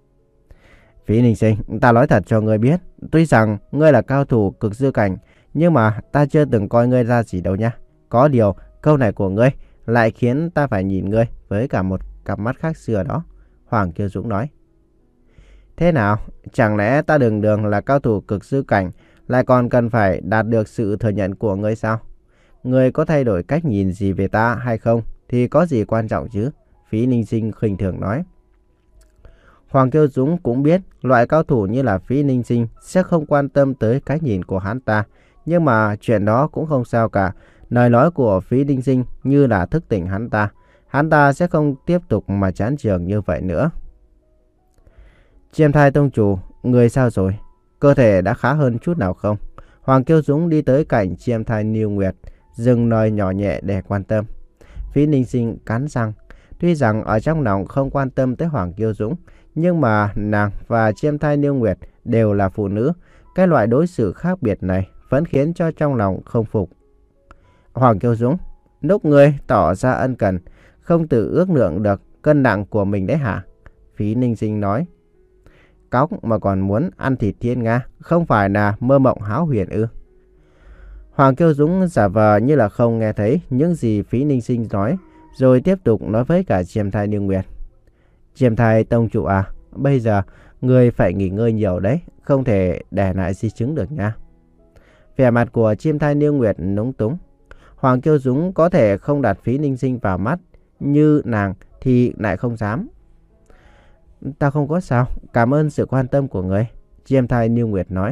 Phí Ninh Sinh, ta nói thật cho ngươi biết, tuy rằng ngươi là cao thủ cực dư cảnh, nhưng mà ta chưa từng coi ngươi ra gì đâu nha. Có điều, câu này của ngươi lại khiến ta phải nhìn ngươi với cả một cặp mắt khác xưa đó. Hoàng Kiều Dũng nói. Thế nào? Chẳng lẽ ta đường đường là cao thủ cực dư cảnh, lại còn cần phải đạt được sự thừa nhận của ngươi sao? Ngươi có thay đổi cách nhìn gì về ta hay không thì có gì quan trọng chứ? Phí Ninh Sinh khinh thường nói. Hoàng Kiều Dũng cũng biết loại cao thủ như là Phí Ninh Sinh sẽ không quan tâm tới cái nhìn của hắn ta. Nhưng mà chuyện đó cũng không sao cả. Lời nói của Phí Ninh Sinh như là thức tỉnh hắn ta. Hắn ta sẽ không tiếp tục mà chán trường như vậy nữa. Chiêm Thai Tông Chủ, người sao rồi? Cơ thể đã khá hơn chút nào không? Hoàng Kiều Dũng đi tới cạnh Chiêm Thai Niêu Nguyệt, dừng lời nhỏ nhẹ để quan tâm. Phí Ninh Sinh cắn răng. Tuy rằng ở trong lòng không quan tâm tới Hoàng Kiều Dũng, nhưng mà nàng và Chiêm Thai Niêu Nguyệt đều là phụ nữ. Cái loại đối xử khác biệt này vẫn khiến cho trong lòng không phục. Hoàng Kiều Dũng, lúc ngươi tỏ ra ân cần, không tự ước lượng được cân nặng của mình đấy hả? Phí Ninh Sinh nói. Cóc mà còn muốn ăn thịt thiên nga, không phải là mơ mộng hão huyền ư? Hoàng Kiều Dũng giả vờ như là không nghe thấy những gì Phí Ninh Sinh nói, rồi tiếp tục nói với cả Chiêm Thai Niêu Nguyệt. Chiêm Thai Tông Chủ à, bây giờ người phải nghỉ ngơi nhiều đấy, không thể để lại di chứng được nha. Vẻ mặt của Chiêm Thai Niêu Nguyệt núng túng. Hoàng Kiều Dũng có thể không đặt Phí Ninh Sinh vào mắt, như nàng thì lại không dám. Ta không có sao, cảm ơn sự quan tâm của người, Chiêm Thai Niêu Nguyệt nói.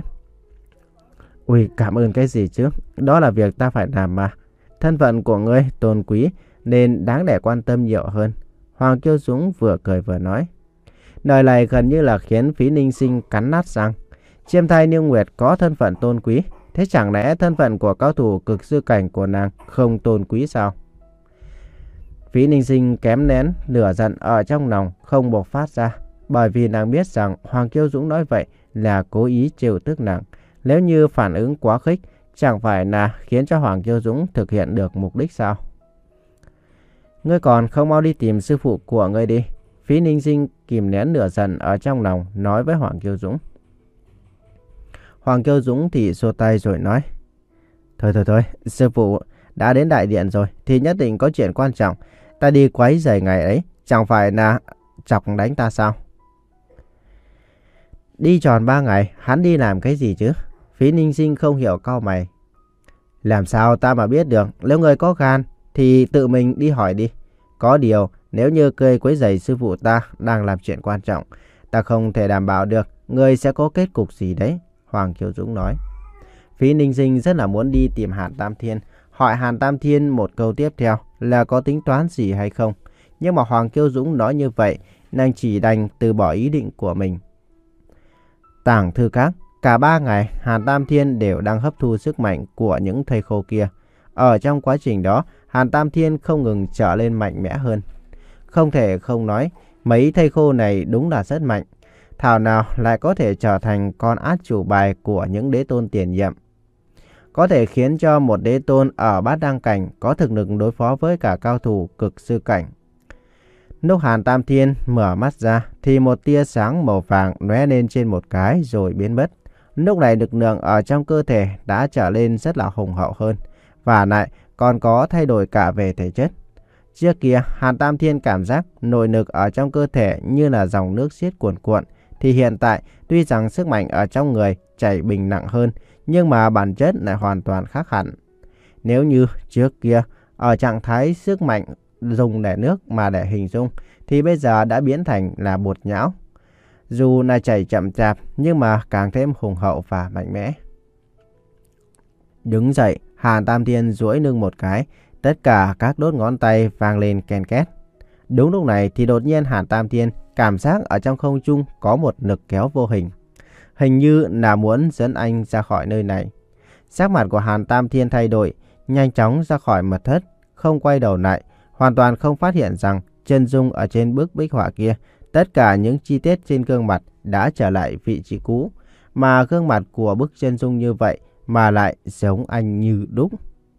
Ui, cảm ơn cái gì chứ, đó là việc ta phải làm mà. Thân phận của ngươi tôn quý nên đáng để quan tâm nhiều hơn. Hoàng Kiều Dũng vừa cười vừa nói. Lời này gần như là khiến Phí Ninh Sinh cắn nát răng. Chiêm Thai Niêu Nguyệt có thân phận tôn quý, thế chẳng lẽ thân phận của cao thủ cực dư cảnh của nàng không tôn quý sao? Phí Ninh Sinh kém nén lửa giận ở trong lòng không bộc phát ra, bởi vì nàng biết rằng Hoàng Kiều Dũng nói vậy là cố ý trêu tức nàng. Nếu như phản ứng quá khích, chẳng phải là khiến cho Hoàng Kiều Dũng thực hiện được mục đích sao? Ngươi còn không mau đi tìm sư phụ của ngươi đi. Phí Ninh Sinh kìm nén lửa giận ở trong lòng nói với Hoàng Kiều Dũng. Hoàng Kiêu Dũng thì xua tay rồi nói. Thôi thôi thôi, sư phụ đã đến đại điện rồi thì nhất định có chuyện quan trọng. Ta đi quấy rầy ngày ấy, chẳng phải là chọc đánh ta sao? Đi tròn ba ngày, hắn đi làm cái gì chứ? Phí Ninh Sinh không hiểu, cau mày. Làm sao ta mà biết được, nếu người có gan thì tự mình đi hỏi đi. Có điều, nếu như cười quấy rầy sư phụ ta đang làm chuyện quan trọng, ta không thể đảm bảo được người sẽ có kết cục gì đấy, Hoàng Kiêu Dũng nói. Phí Ninh Sinh rất là muốn đi tìm Hàn Tam Thiên, hỏi Hàn Tam Thiên một câu tiếp theo là có tính toán gì hay không. Nhưng mà Hoàng Kiêu Dũng nói như vậy, nàng chỉ đành từ bỏ ý định của mình. Tàng Thư Các, cả ba ngày Hàn Tam Thiên đều đang hấp thu sức mạnh của những thây khô kia. Ở trong quá trình đó, Hàn Tam Thiên không ngừng trở lên mạnh mẽ hơn. Không thể không nói, mấy thây khô này đúng là rất mạnh. Thảo nào lại có thể trở thành con át chủ bài của những đế tôn tiền nhiệm. Có thể khiến cho một đế tôn ở bát đăng cảnh có thực lực đối phó với cả cao thủ cực sư cảnh. Lúc Hàn Tam Thiên mở mắt ra thì một tia sáng màu vàng lóe lên trên một cái rồi biến mất. Lúc này lực lượng ở trong cơ thể đã trở lên rất là hùng hậu hơn. Và lại còn có thay đổi cả về thể chất. Trước kia Hàn Tam Thiên cảm giác nội lực ở trong cơ thể như là dòng nước xiết cuồn cuộn. Thì hiện tại tuy rằng sức mạnh ở trong người chảy bình nặng hơn, nhưng mà bản chất lại hoàn toàn khác hẳn. Nếu như trước kia ở trạng thái sức mạnh dùng để nước mà để hình dung, thì bây giờ đã biến thành là bột nhão. Dù là chảy chậm chạp nhưng mà càng thêm hùng hậu và mạnh mẽ. Đứng dậy, Hàn Tam Thiên duỗi lưng một cái, tất cả các đốt ngón tay vang lên ken két. Đúng lúc này thì đột nhiên Hàn Tam Thiên cảm giác ở trong không trung có một lực kéo vô hình. Hình như là muốn dẫn anh ra khỏi nơi này. Sắc mặt của Hàn Tam Thiên thay đổi, nhanh chóng ra khỏi mật thất, không quay đầu lại, hoàn toàn không phát hiện rằng chân dung ở trên bức bích họa kia, tất cả những chi tiết trên gương mặt đã trở lại vị trí cũ, mà gương mặt của bức chân dung như vậy mà lại giống anh như đúc.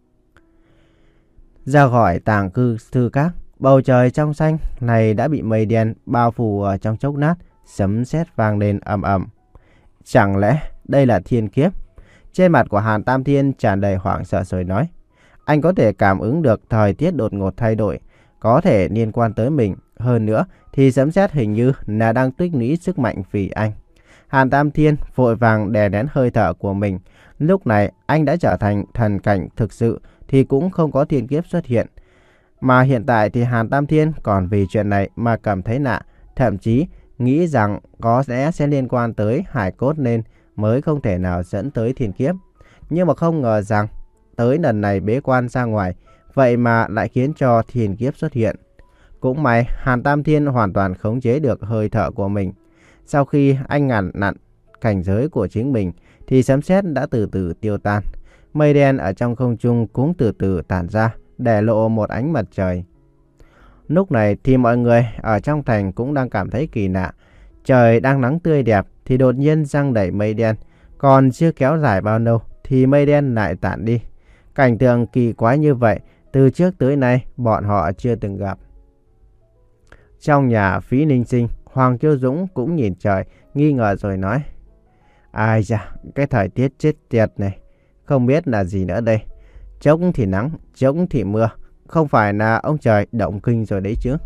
Ra khỏi Tàng Cư Thư Các, bầu trời trong xanh này đã bị mây đen bao phủ ở trong chốc lát, sấm sét vang lên ầm ầm. Chẳng lẽ đây là thiên kiếp? Trên mặt của Hàn Tam Thiên tràn đầy hoảng sợ rồi nói. Anh có thể cảm ứng được thời tiết đột ngột thay đổi, có thể liên quan tới mình. Hơn nữa thì sấm sét hình như là đang tích lũy sức mạnh vì anh. Hàn Tam Thiên vội vàng đè nén hơi thở của mình. Lúc này anh đã trở thành thần cảnh thực sự thì cũng không có thiên kiếp xuất hiện. Mà hiện tại thì Hàn Tam Thiên còn vì chuyện này mà cảm thấy lạ, thậm chí nghĩ rằng có lẽ sẽ liên quan tới hải cốt nên mới không thể nào dẫn tới thiên kiếp. Nhưng mà không ngờ rằng tới lần này bế quan ra ngoài, vậy mà lại khiến cho thiên kiếp xuất hiện. Cũng may Hàn Tam Thiên hoàn toàn khống chế được hơi thở của mình. Sau khi anh ngăn nặn cảnh giới của chính mình thì sấm sét đã từ từ tiêu tan. Mây đen ở trong không trung cũng từ từ tản ra, để lộ một ánh mặt trời. Lúc này thì mọi người ở trong thành cũng đang cảm thấy kỳ lạ. Trời đang nắng tươi đẹp thì đột nhiên giăng đẩy mây đen. Còn chưa kéo dài bao lâu thì mây đen lại tản đi. Cảnh tượng kỳ quái như vậy từ trước tới nay bọn họ chưa từng gặp. Trong nhà Phí Ninh Sinh, Hoàng Kiêu Dũng cũng nhìn trời, nghi ngờ rồi nói. Ai da, cái thời tiết chết tiệt này, không biết là gì nữa đây. Chốc thì nắng, chốc thì mưa, không phải là ông trời động kinh rồi đấy chứ.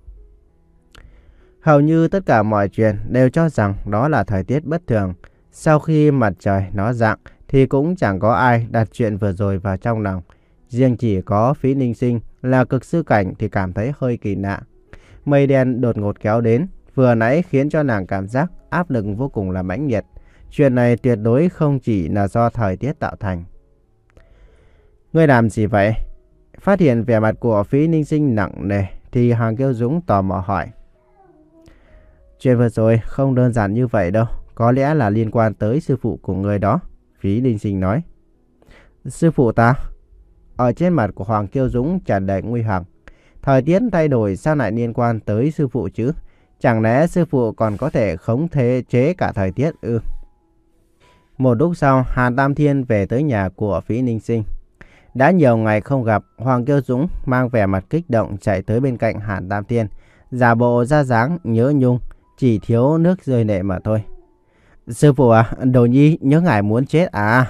Hầu như tất cả mọi chuyện đều cho rằng đó là thời tiết bất thường. Sau khi mặt trời nó rạng thì cũng chẳng có ai đặt chuyện vừa rồi vào trong lòng. Riêng chỉ có Phí Ninh Sinh là cực sư cảnh thì cảm thấy hơi kỳ lạ. Mây đen đột ngột kéo đến, vừa nãy khiến cho nàng cảm giác áp lực vô cùng là mãnh liệt. Chuyện này tuyệt đối không chỉ là do thời tiết tạo thành. Ngươi làm gì vậy? Phát hiện vẻ mặt của Phí Ninh Sinh nặng nề thì Hoàng Kiêu Dũng tò mò hỏi. Chuyện vừa rồi không đơn giản như vậy đâu, có lẽ là liên quan tới sư phụ của người đó, Phí Ninh Sinh nói. Sư phụ ta? Ở trên mặt của Hoàng Kiêu Dũng tràn đầy nguy hiểm. Thời tiết thay đổi sao lại liên quan tới sư phụ chứ? Chẳng lẽ sư phụ còn có thể khống thế chế cả thời tiết ư? Một lúc sau, Hàn Tam Thiên về tới nhà của Phí Ninh Sinh. Đã nhiều ngày không gặp, Hoàng Kiêu Dũng mang vẻ mặt kích động chạy tới bên cạnh Hàn Tam Thiên, giả bộ ra dáng nhớ nhung, chỉ thiếu nước rơi lệ mà thôi. Sư phụ à, Đồ Nhi nhớ ngài muốn chết à?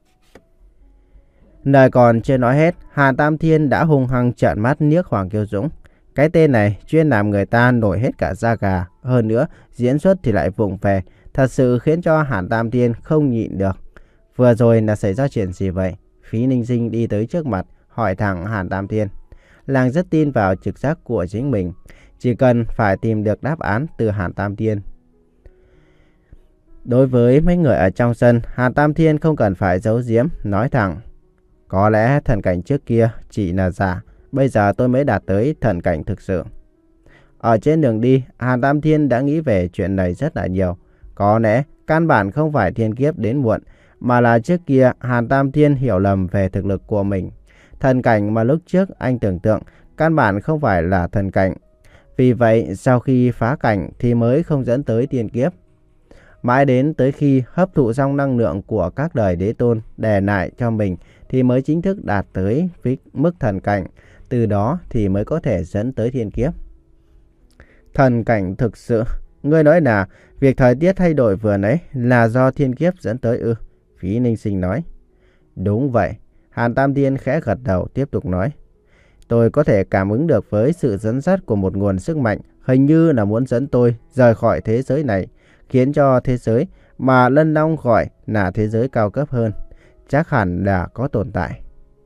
Lời còn chưa nói hết, Hàn Tam Thiên đã hung hăng trợn mắt liếc Hoàng Kiêu Dũng. Cái tên này chuyên làm người ta nổi hết cả da gà, hơn nữa diễn xuất thì lại vụng về, thật sự khiến cho Hàn Tam Thiên không nhịn được. Vừa rồi là xảy ra chuyện gì vậy? Phí Ninh Sinh đi tới trước mặt, hỏi thẳng Hàn Tam Thiên. Nàng rất tin vào trực giác của chính mình, chỉ cần phải tìm được đáp án từ Hàn Tam Thiên. Đối với mấy người ở trong sân, Hàn Tam Thiên không cần phải giấu giếm, nói thẳng. Có lẽ thần cảnh trước kia chỉ là giả, bây giờ tôi mới đạt tới thần cảnh thực sự. Ở trên đường đi, Hàn Tam Thiên đã nghĩ về chuyện này rất là nhiều. Có lẽ căn bản không phải thiên kiếp đến muộn, mà là trước kia Hàn Tam Thiên hiểu lầm về thực lực của mình. Thần cảnh mà lúc trước anh tưởng tượng căn bản không phải là thần cảnh. Vì vậy sau khi phá cảnh thì mới không dẫn tới thiên kiếp. Mãi đến tới khi hấp thụ xong năng lượng của các đời đế tôn đè lại cho mình thì mới chính thức đạt tới mức thần cảnh. Từ đó thì mới có thể dẫn tới thiên kiếp. Thần cảnh thực sự, ngươi nói là việc thời tiết thay đổi vừa nãy là do thiên kiếp dẫn tới ư? Phí Ninh Sinh nói. Đúng vậy. Hàn Tam Thiên khẽ gật đầu tiếp tục nói. Tôi có thể cảm ứng được với sự dẫn dắt của một nguồn sức mạnh, hình như là muốn dẫn tôi rời khỏi thế giới này, khiến cho thế giới mà Lân Long gọi là thế giới cao cấp hơn, chắc hẳn là có tồn tại.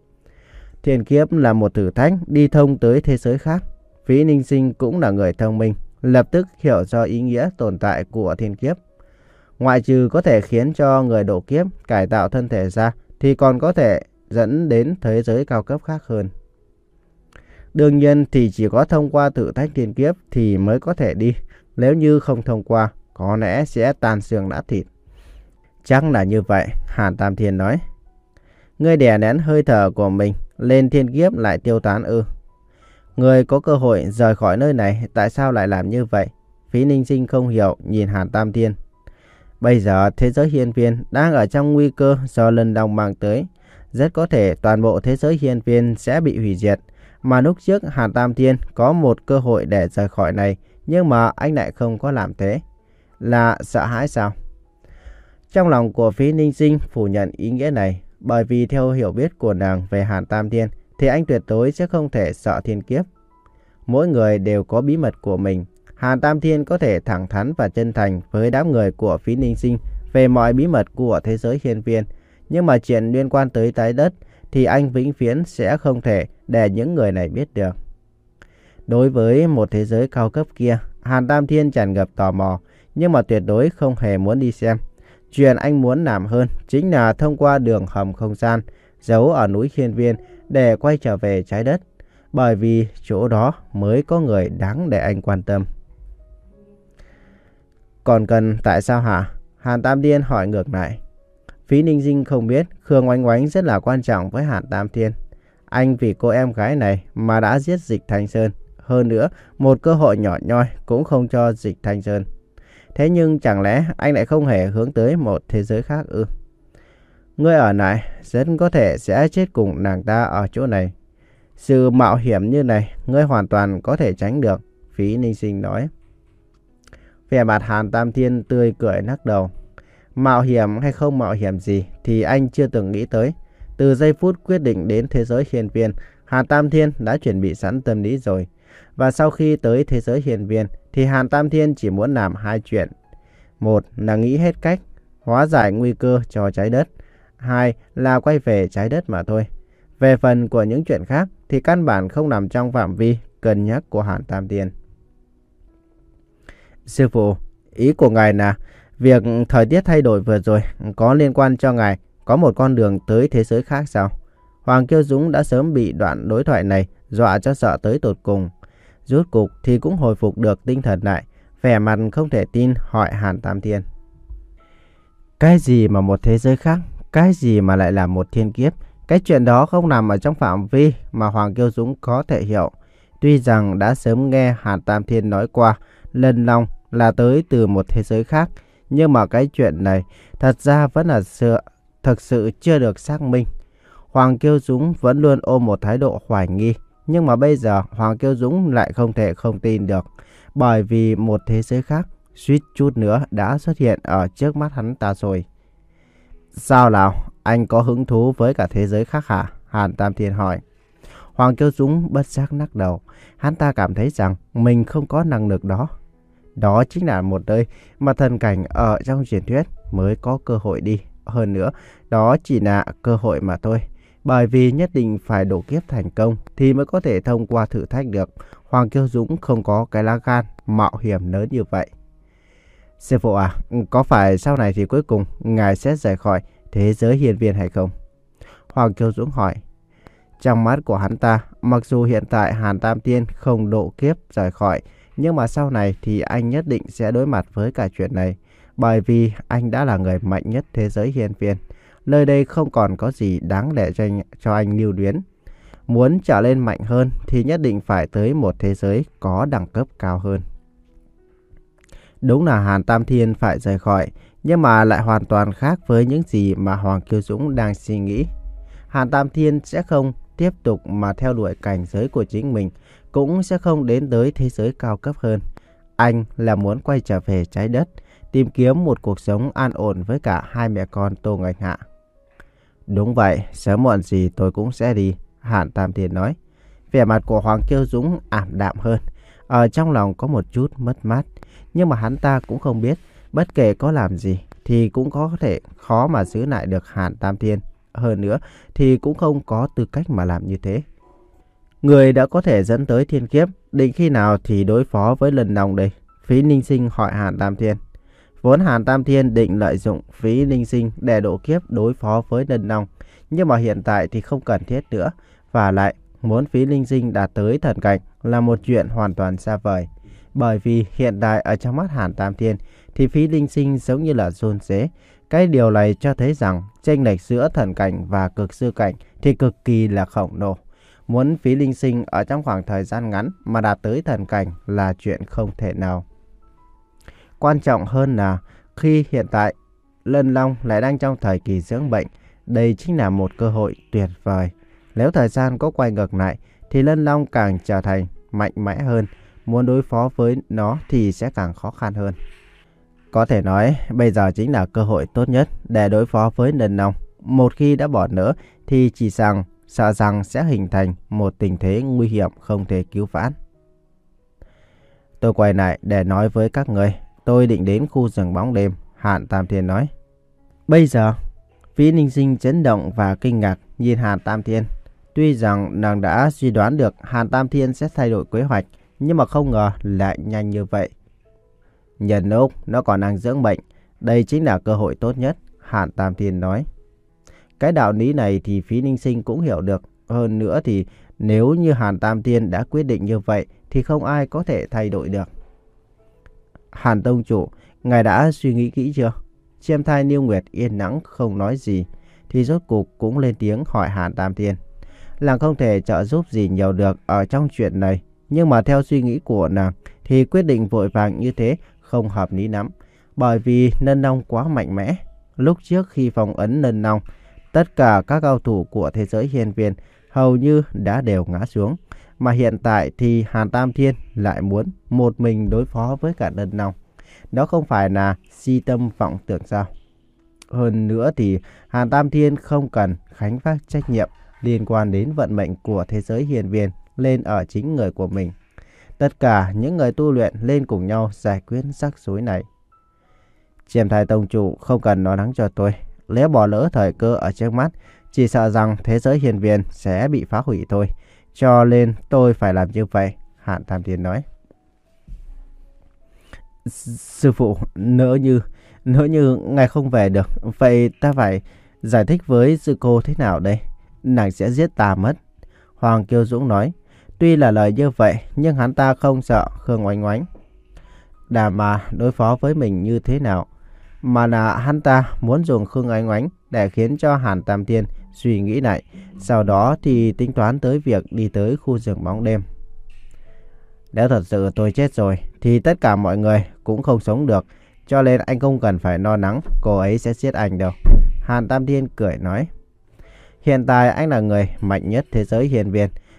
Thiên kiếp là một thử thách đi thông tới thế giới khác. Phí Ninh Sinh cũng là người thông minh, lập tức hiểu do ý nghĩa tồn tại của thiên kiếp. Ngoại trừ có thể khiến cho người độ kiếp cải tạo thân thể ra, thì còn có thể dẫn đến thế giới cao cấp khác hơn. Đương nhiên thì chỉ có thông qua thử thách thiên kiếp thì mới có thể đi. Nếu như không thông qua, có lẽ sẽ tan xương nát thịt. Chắc là như vậy, Hàn Tam Thiên nói. Ngươi đè nén hơi thở của mình lên thiên kiếp lại tiêu tán ư? Ngươi có cơ hội rời khỏi nơi này, tại sao lại làm như vậy? Phí Ninh Sinh không hiểu, nhìn Hàn Tam Thiên. Bây giờ thế giới hiên viên đang ở trong nguy cơ do Lân Long mang tới. Rất có thể toàn bộ thế giới hiên viên sẽ bị hủy diệt. Mà lúc trước Hàn Tam Thiên có một cơ hội để rời khỏi này, nhưng mà anh lại không có làm thế. Là sợ hãi sao? Trong lòng của Phí Ninh Sinh phủ nhận ý nghĩa này, bởi vì theo hiểu biết của nàng về Hàn Tam Thiên thì anh tuyệt đối sẽ không thể sợ thiên kiếp. Mỗi người đều có bí mật của mình. Hàn Tam Thiên có thể thẳng thắn và chân thành với đám người của Phí Ninh Sinh về mọi bí mật của thế giới hiên viên. Nhưng mà chuyện liên quan tới trái đất thì anh vĩnh viễn sẽ không thể để những người này biết được. Đối với một thế giới cao cấp kia, Hàn Tam Thiên tràn ngập tò mò, nhưng mà tuyệt đối không hề muốn đi xem. Chuyện anh muốn làm hơn chính là thông qua đường hầm không gian giấu ở núi hiên viên để quay trở về trái đất, bởi vì chỗ đó mới có người đáng để anh quan tâm. Còn cần tại sao hả? Hàn Tam Thiên hỏi ngược lại. Phí Ninh Sinh không biết Khương Oánh Oánh rất là quan trọng với Hàn Tam Thiên. Anh vì cô em gái này mà đã giết Dịch Thanh Sơn. Hơn nữa, một cơ hội nhỏ nhoi cũng không cho Dịch Thanh Sơn. Thế nhưng chẳng lẽ anh lại không hề hướng tới một thế giới khác ư? Ngươi ở lại rất có thể sẽ chết cùng nàng ta ở chỗ này. Sự mạo hiểm như này ngươi hoàn toàn có thể tránh được, Phí Ninh Sinh nói. Vẻ mặt Hàn Tam Thiên tươi cười lắc đầu. Mạo hiểm hay không mạo hiểm gì thì anh chưa từng nghĩ tới. Từ giây phút quyết định đến thế giới hiên viên, Hàn Tam Thiên đã chuẩn bị sẵn tâm lý rồi. Và sau khi tới thế giới hiên viên thì Hàn Tam Thiên chỉ muốn làm hai chuyện. Một là nghĩ hết cách hóa giải nguy cơ cho trái đất. Hai là quay về trái đất mà thôi. Về phần của những chuyện khác thì căn bản không nằm trong phạm vi cân nhắc của Hàn Tam Thiên. Sư phụ, ý của ngài là việc thời tiết thay đổi vừa rồi có liên quan cho ngài có một con đường tới thế giới khác sao? Hoàng Kiêu Dũng đã sớm bị đoạn đối thoại này dọa cho sợ tới tột cùng. Rốt cục thì cũng hồi phục được tinh thần lại, vẻ mặt không thể tin hỏi Hàn Tam Thiên. Cái gì mà một thế giới khác? Cái gì mà lại là một thiên kiếp? Cái chuyện đó không nằm ở trong phạm vi mà Hoàng Kiêu Dũng có thể hiểu. Tuy rằng đã sớm nghe Hàn Tam Thiên nói qua Lân Long là tới từ một thế giới khác, nhưng mà cái chuyện này thật ra vẫn là sự thực sự chưa được xác minh. Hoàng Kiêu Dũng vẫn luôn ôm một thái độ hoài nghi, nhưng mà bây giờ Hoàng Kiêu Dũng lại không thể không tin được, bởi vì một thế giới khác suýt chút nữa đã xuất hiện ở trước mắt hắn ta rồi. Sao nào, anh có hứng thú với cả thế giới khác hả? Hàn Tam Thiên hỏi. Hoàng Kiều Dũng bất giác lắc đầu. Hắn ta cảm thấy rằng mình không có năng lực đó. Đó chính là một nơi mà thần cảnh ở trong truyền thuyết mới có cơ hội đi. Hơn nữa, đó chỉ là cơ hội mà thôi. Bởi vì nhất định phải độ kiếp thành công thì mới có thể thông qua thử thách được. Hoàng Kiều Dũng không có cái lá gan mạo hiểm lớn như vậy. Sư phụ à, có phải sau này thì cuối cùng ngài sẽ rời khỏi thế giới hiên viên hay không? Hoàng Kiều Dũng hỏi. Trong mắt của hắn ta, mặc dù hiện tại Hàn Tam Thiên không độ kiếp rời khỏi, nhưng mà sau này thì anh nhất định sẽ đối mặt với cả chuyện này. Bởi vì anh đã là người mạnh nhất thế giới hiên viên. Nơi đây không còn có gì đáng để cho anh, cho anh lưu luyến. Muốn trở lên mạnh hơn thì nhất định phải tới một thế giới có đẳng cấp cao hơn. Đúng là Hàn Tam Thiên phải rời khỏi, nhưng mà lại hoàn toàn khác với những gì mà Hoàng Kiều Dũng đang suy nghĩ. Hàn Tam Thiên sẽ không tiếp tục mà theo đuổi cảnh giới của chính mình, cũng sẽ không đến tới thế giới cao cấp hơn. Anh là muốn quay trở về trái đất, tìm kiếm một cuộc sống an ổn với cả hai mẹ con Tô Ngạch Hạ. Đúng vậy, sớm muộn gì tôi cũng sẽ đi, Hàn Tam Thiên nói. Vẻ mặt của Hoàng Kiều Dũng ảm đạm hơn, ở trong lòng có một chút mất mát. Nhưng mà hắn ta cũng không biết, bất kể có làm gì thì cũng có thể khó mà giữ lại được Hàn Tam Thiên. Hơn nữa thì cũng không có tư cách mà làm như thế. Người đã có thể dẫn tới thiên kiếp, định khi nào thì đối phó với Lân Long đây? Phí Ninh Sinh hỏi Hàn Tam Thiên. Vốn Hàn Tam Thiên định lợi dụng Phí Ninh Sinh để độ kiếp đối phó với Lân Long, nhưng mà hiện tại thì không cần thiết nữa. Và lại, muốn Phí Ninh Sinh đạt tới thần cảnh là một chuyện hoàn toàn xa vời. Bởi vì hiện tại ở trong mắt Hàn Tam Thiên thì Phí Ninh Sinh giống như là run rế. Cái điều này cho thấy rằng chênh lệch giữa thần cảnh và cực sư cảnh thì cực kỳ là khổng lồ. Muốn Phí Ninh Sinh ở trong khoảng thời gian ngắn mà đạt tới thần cảnh là chuyện không thể nào. Quan trọng hơn là khi hiện tại Lân Long lại đang trong thời kỳ dưỡng bệnh, đây chính là một cơ hội tuyệt vời. Nếu thời gian có quay ngược lại thì Lân Long càng trở thành mạnh mẽ hơn, muốn đối phó với nó thì sẽ càng khó khăn hơn. Có thể nói bây giờ chính là cơ hội tốt nhất để đối phó với Lân Long. Một khi đã bỏ lỡ thì chỉ rằng sợ rằng sẽ hình thành một tình thế nguy hiểm không thể cứu vãn. Tôi quay lại để nói với các người, tôi định đến khu rừng bóng đêm, Hàn Tam Thiên nói. Bây giờ, Phí Ninh Sinh chấn động và kinh ngạc nhìn Hàn Tam Thiên. Tuy rằng nàng đã suy đoán được Hàn Tam Thiên sẽ thay đổi kế hoạch, nhưng mà không ngờ lại nhanh như vậy. Nhân lúc nó còn đang dưỡng bệnh, đây chính là cơ hội tốt nhất, Hàn Tam Thiên nói. Cái đạo lý này thì Phí Ninh Sinh cũng hiểu được. Hơn nữa thì nếu như Hàn Tam Thiên đã quyết định như vậy thì không ai có thể thay đổi được. Hàn Tông Chủ, ngài đã suy nghĩ kỹ chưa? Chiêm Thai Niêu Nguyệt yên lặng không nói gì, thì rốt cục cũng lên tiếng hỏi Hàn Tam Thiên. Nàng không thể trợ giúp gì nhiều được ở trong chuyện này, nhưng mà theo suy nghĩ của nàng thì quyết định vội vàng như thế không hợp lý lắm. Bởi vì Lân Long quá mạnh mẽ. Lúc trước khi phong ấn Lân Long, tất cả các cao thủ của thế giới hiên viên hầu như đã đều ngã xuống. Mà hiện tại thì Hàn Tam Thiên lại muốn một mình đối phó với cả Lân Long. Đó không phải là si tâm vọng tưởng sao? Hơn nữa thì Hàn Tam Thiên không cần gánh vác trách nhiệm liên quan đến vận mệnh của thế giới hiên viên lên ở chính người của mình. Tất cả những người tu luyện lên cùng nhau giải quyết rắc rối này. Chiêm Thai Tông Chủ không cần lo lắng cho tôi. Nếu bỏ lỡ thời cơ ở trước mắt, chỉ sợ rằng thế giới hiên viên sẽ bị phá hủy thôi. Cho nên tôi phải làm như vậy, Hàn Tam Thiên nói. Sư phụ, nỡ như, nỡ như ngài không về được, vậy ta phải giải thích với sư cô thế nào đây? Nàng sẽ giết ta mất. Hoàng Kiều Dũng nói. Tuy là lời như vậy, nhưng hắn ta không sợ Khương Oánh Oánh. Đà mà đối phó với mình như thế nào? Mà là hắn ta muốn dùng Khương Oánh Oánh để khiến cho Hàn Tam Thiên suy nghĩ lại. Sau đó thì tính toán tới việc đi tới khu rừng bóng đêm. Nếu thật sự tôi chết rồi thì tất cả mọi người cũng không sống được. Cho nên anh không cần phải lo lắng cô ấy sẽ giết anh đâu. Hàn Tam Thiên cười nói. Hiện tại anh là người mạnh nhất thế giới hiên viên.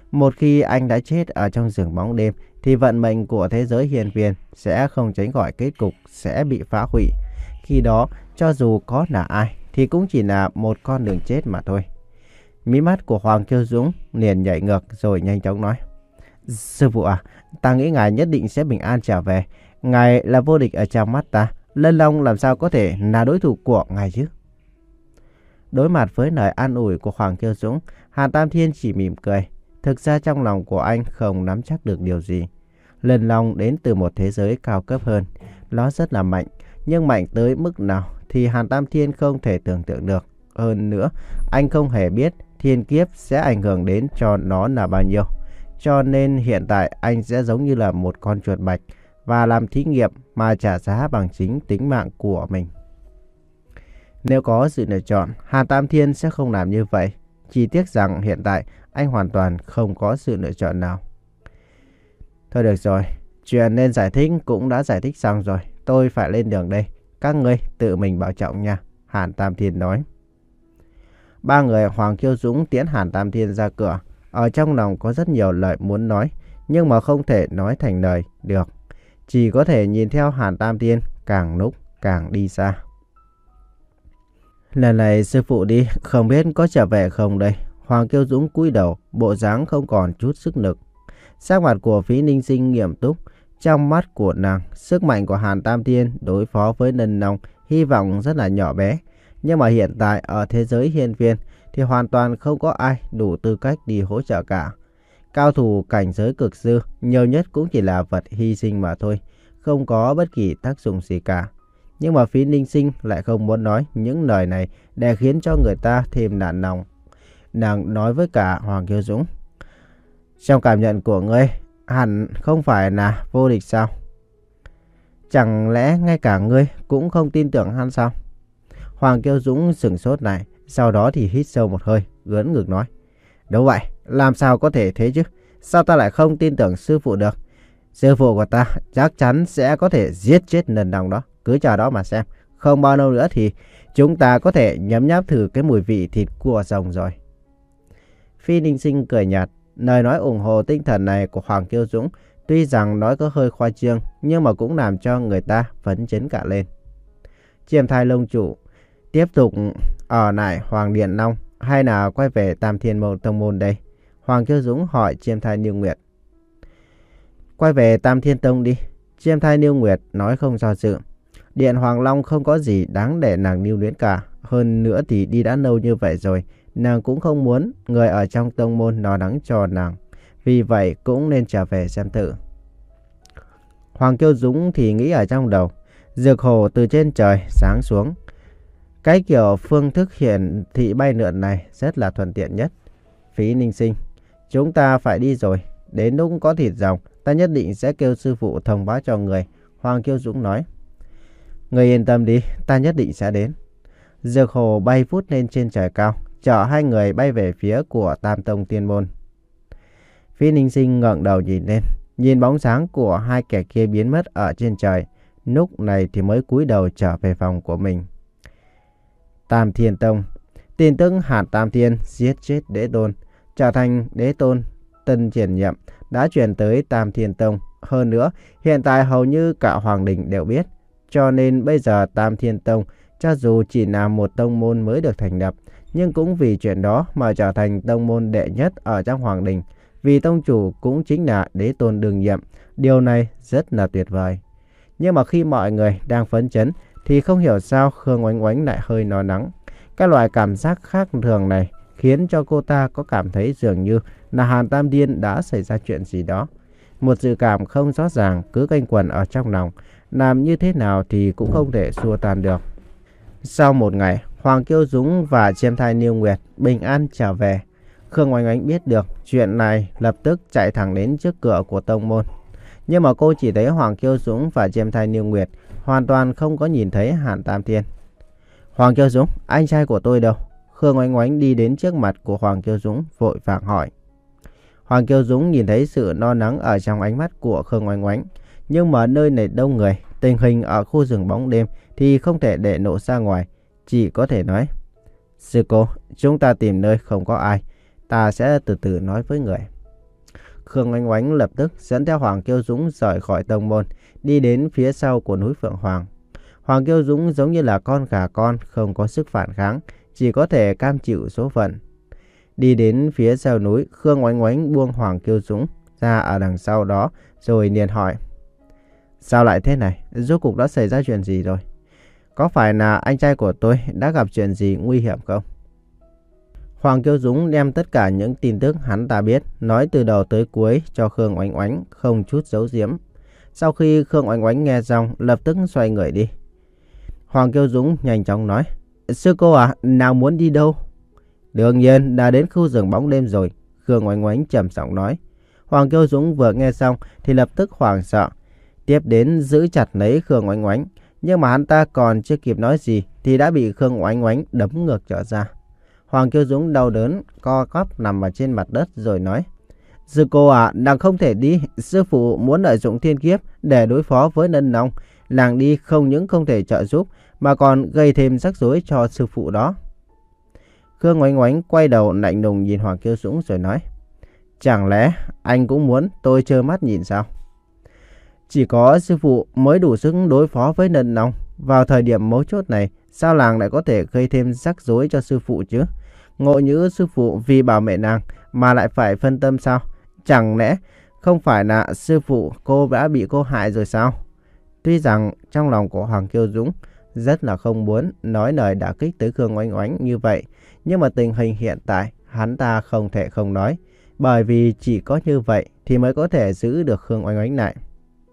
Một khi anh đã chết ở trong rừng bóng đêm thì vận mệnh của thế giới hiên viên sẽ không tránh khỏi kết cục sẽ bị phá hủy. Khi đó, cho dù có là ai thì cũng chỉ là một con đường chết mà thôi. Mí mắt của Hoàng Kiêu Dũng liền nhảy ngược rồi nhanh chóng nói. Sư phụ à, ta nghĩ ngài nhất định sẽ bình an trở về. Ngài là vô địch ở trong mắt ta. Lân Long làm sao có thể là đối thủ của ngài chứ? Đối mặt với lời an ủi của Hoàng Kiêu Dũng, Hàn Tam Thiên chỉ mỉm cười. Thực ra trong lòng của anh không nắm chắc được điều gì. Lân Long đến từ một thế giới cao cấp hơn. Nó rất là mạnh, nhưng mạnh tới mức nào thì Hàn Tam Thiên không thể tưởng tượng được. Hơn nữa, anh không hề biết thiên kiếp sẽ ảnh hưởng đến cho nó là bao nhiêu. Cho nên hiện tại anh sẽ giống như là một con chuột bạch và làm thí nghiệm mà trả giá bằng chính tính mạng của mình. Nếu có sự lựa chọn, Hàn Tam Thiên sẽ không làm như vậy. Chỉ tiếc rằng hiện tại anh hoàn toàn không có sự lựa chọn nào. Thôi được rồi, chuyện nên giải thích cũng đã giải thích xong rồi. Tôi phải lên đường đây. Các ngươi tự mình bảo trọng nha, Hàn Tam Thiên nói. Ba người Hoàng Kiêu Dũng tiễn Hàn Tam Thiên ra cửa. Ở trong lòng có rất nhiều lời muốn nói, nhưng mà không thể nói thành lời được. Chỉ có thể nhìn theo Hàn Tam Thiên càng lúc càng đi xa. Lần này sư phụ đi, không biết có trở về không đây? Hoàng Kiêu Dũng cúi đầu, bộ dáng không còn chút sức lực. Sắc mặt của Phí Ninh Sinh nghiêm túc. Trong mắt của nàng, sức mạnh của Hàn Tam Thiên đối phó với Lân Long hy vọng rất là nhỏ bé. Nhưng mà hiện tại ở thế giới hiên viên thì hoàn toàn không có ai đủ tư cách đi hỗ trợ cả. Cao thủ cảnh giới cực sư nhiều nhất cũng chỉ là vật hy sinh mà thôi, không có bất kỳ tác dụng gì cả. Nhưng mà Phí Ninh Sinh lại không muốn nói những lời này để khiến cho người ta thêm nản lòng. Nàng nói với cả Hoàng Kiêu Dũng. Trong cảm nhận của ngươi, hẳn không phải là vô địch sao? Chẳng lẽ ngay cả ngươi cũng không tin tưởng hắn sao? Hoàng Kiêu Dũng sửng sốt lại, sau đó thì hít sâu một hơi, ưỡn ngực nói. Đúng vậy, làm sao có thể thế chứ? Sao ta lại không tin tưởng sư phụ được? Sư phụ của ta chắc chắn sẽ có thể giết chết Lân Long đó. Cứ chờ đó mà xem. Không bao lâu nữa thì chúng ta có thể nhấm nháp thử cái mùi vị thịt cua rồng rồi. Phi Ninh Sinh cười nhạt. Lời nói ủng hộ tinh thần này của Hoàng Kiêu Dũng tuy rằng nói có hơi khoa trương, nhưng mà cũng làm cho người ta phấn chấn cả lên. Chiêm Thai Long Chủ tiếp tục ở lại Hoàng Điện Long hay là quay về Tam Thiên Môn Tông Môn đây? Hoàng Kiêu Dũng hỏi Chiêm Thai Niêu Nguyệt. Quay về Tam Thiên Tông đi. Chiêm Thai Niêu Nguyệt nói không do dự. Điện Hoàng Long không có gì đáng để nàng lưu luyến cả. Hơn nữa thì đi đã lâu như vậy rồi, nàng cũng không muốn người ở trong tông môn lo lắng cho nàng. Vì vậy cũng nên trở về xem thử. Hoàng Kiêu Dũng thì nghĩ ở trong đầu. Dược hồ từ trên trời sáng xuống. Cái kiểu phương thức hiển thị bay lượn này rất là thuận tiện nhất. Phí Ninh Sinh, chúng ta phải đi rồi. Đến lúc có thịt rồng, ta nhất định sẽ kêu sư phụ thông báo cho người. Hoàng Kiêu Dũng nói. Người yên tâm đi, ta nhất định sẽ đến. Dược hồ bay vút lên trên trời cao, chở hai người bay về phía của Tam Tông Tiên Môn. Phí Ninh Sinh ngẩng đầu nhìn lên, nhìn bóng sáng của hai kẻ kia biến mất ở trên trời. Lúc này thì mới cúi đầu trở về phòng của mình. Tam Thiên Tông. Tin tức Hàn Tam Thiên giết chết Đế Tôn, trở thành Đế Tôn tân triển nhậm đã truyền tới Tam Thiên Tông. Hơn nữa, hiện tại hầu như cả Hoàng Đình đều biết. Cho nên bây giờ Tam Thiên Tông, cho dù chỉ là một tông môn mới được thành lập, nhưng cũng vì chuyện đó mà trở thành tông môn đệ nhất ở trong Hoàng Đình. Vì tông chủ cũng chính là Đế Tôn đương nhiệm. Điều này rất là tuyệt vời. Nhưng mà khi mọi người đang phấn chấn thì không hiểu sao Khương Oánh Oánh lại hơi lo lắng. Cái loại cảm giác khác thường này khiến cho cô ta có cảm thấy dường như là Hàn Tam Thiên đã xảy ra chuyện gì đó. Một dự cảm không rõ ràng cứ quanh quẩn ở trong lòng, làm như thế nào thì cũng không thể xua tan được. Sau một ngày, Hoàng Kiêu Dũng và Chiêm Thai Niêu Nguyệt bình an trở về. Khương Oánh Oánh biết được chuyện này, lập tức chạy thẳng đến trước cửa của tông môn. Nhưng mà cô chỉ thấy Hoàng Kiêu Dũng và Chiêm Thai Niêu Nguyệt, hoàn toàn không có nhìn thấy Hàn Tam Thiên. Hoàng Kiêu Dũng, anh trai của tôi đâu? Khương Oánh Oánh đi đến trước mặt của Hoàng Kiêu Dũng vội vàng hỏi. Hoàng Kiêu Dũng nhìn thấy sự lo lắng ở trong ánh mắt của Khương Oánh Oánh. Nhưng mà nơi này đông người, tình hình ở khu rừng bóng đêm thì không thể để lộ ra ngoài. Chỉ có thể nói, sư cô, chúng ta tìm nơi không có ai, ta sẽ từ từ nói với người. Khương Oánh Oánh lập tức dẫn theo Hoàng Kiêu Dũng rời khỏi tông môn, đi đến phía sau của núi Phượng Hoàng. Hoàng Kiêu Dũng giống như là con gà con, không có sức phản kháng, chỉ có thể cam chịu số phận. Đi đến phía sau núi, Khương Oánh Oánh buông Hoàng Kiêu Dũng ra ở đằng sau đó, rồi liền hỏi: sao lại thế này? Rốt cuộc đã xảy ra chuyện gì rồi? Có phải là anh trai của tôi đã gặp chuyện gì nguy hiểm không? Hoàng Kiêu Dũng đem tất cả những tin tức hắn ta biết, nói từ đầu tới cuối cho Khương Oánh Oánh, không chút giấu giếm. Sau khi Khương Oánh Oánh nghe xong, lập tức xoay người đi. Hoàng Kiêu Dũng nhanh chóng nói: sư cô à, nào muốn đi đâu? Đương nhiên đã đến khu rừng bóng đêm rồi, Khương Oánh Oánh trầm giọng nói. Hoàng Kiêu Dũng vừa nghe xong thì lập tức hoảng sợ, tiếp đến giữ chặt lấy Khương Oánh Oánh. Nhưng mà hắn ta còn chưa kịp nói gì thì đã bị Khương Oánh Oánh đấm ngược trở ra. Hoàng Kiêu Dũng đau đớn, co quắp nằm ở trên mặt đất rồi nói: sư cô à, nàng không thể đi. Sư phụ muốn lợi dụng thiên kiếp để đối phó với Nân Long. Nàng đi không những không thể trợ giúp mà còn gây thêm rắc rối cho sư phụ đó. Khương Oánh Oánh quay đầu lạnh lùng nhìn Hoàng Kiêu Dũng rồi nói: chẳng lẽ anh cũng muốn tôi trơ mắt nhìn sao? Chỉ có sư phụ mới đủ sức đối phó với Nân Long. Vào thời điểm mấu chốt này, sao nàng lại có thể gây thêm rắc rối cho sư phụ chứ? Ngộ nhỡ sư phụ vì bảo vệ nàng mà lại phải phân tâm sao? Chẳng lẽ không phải là sư phụ cô đã bị cô hại rồi sao? Tuy rằng trong lòng của Hoàng Kiêu Dũng rất là không muốn nói lời đả kích tới Khương Oánh Oánh như vậy, nhưng mà tình hình hiện tại hắn ta không thể không nói, bởi vì chỉ có như vậy thì mới có thể giữ được Khương Oánh Oánh lại.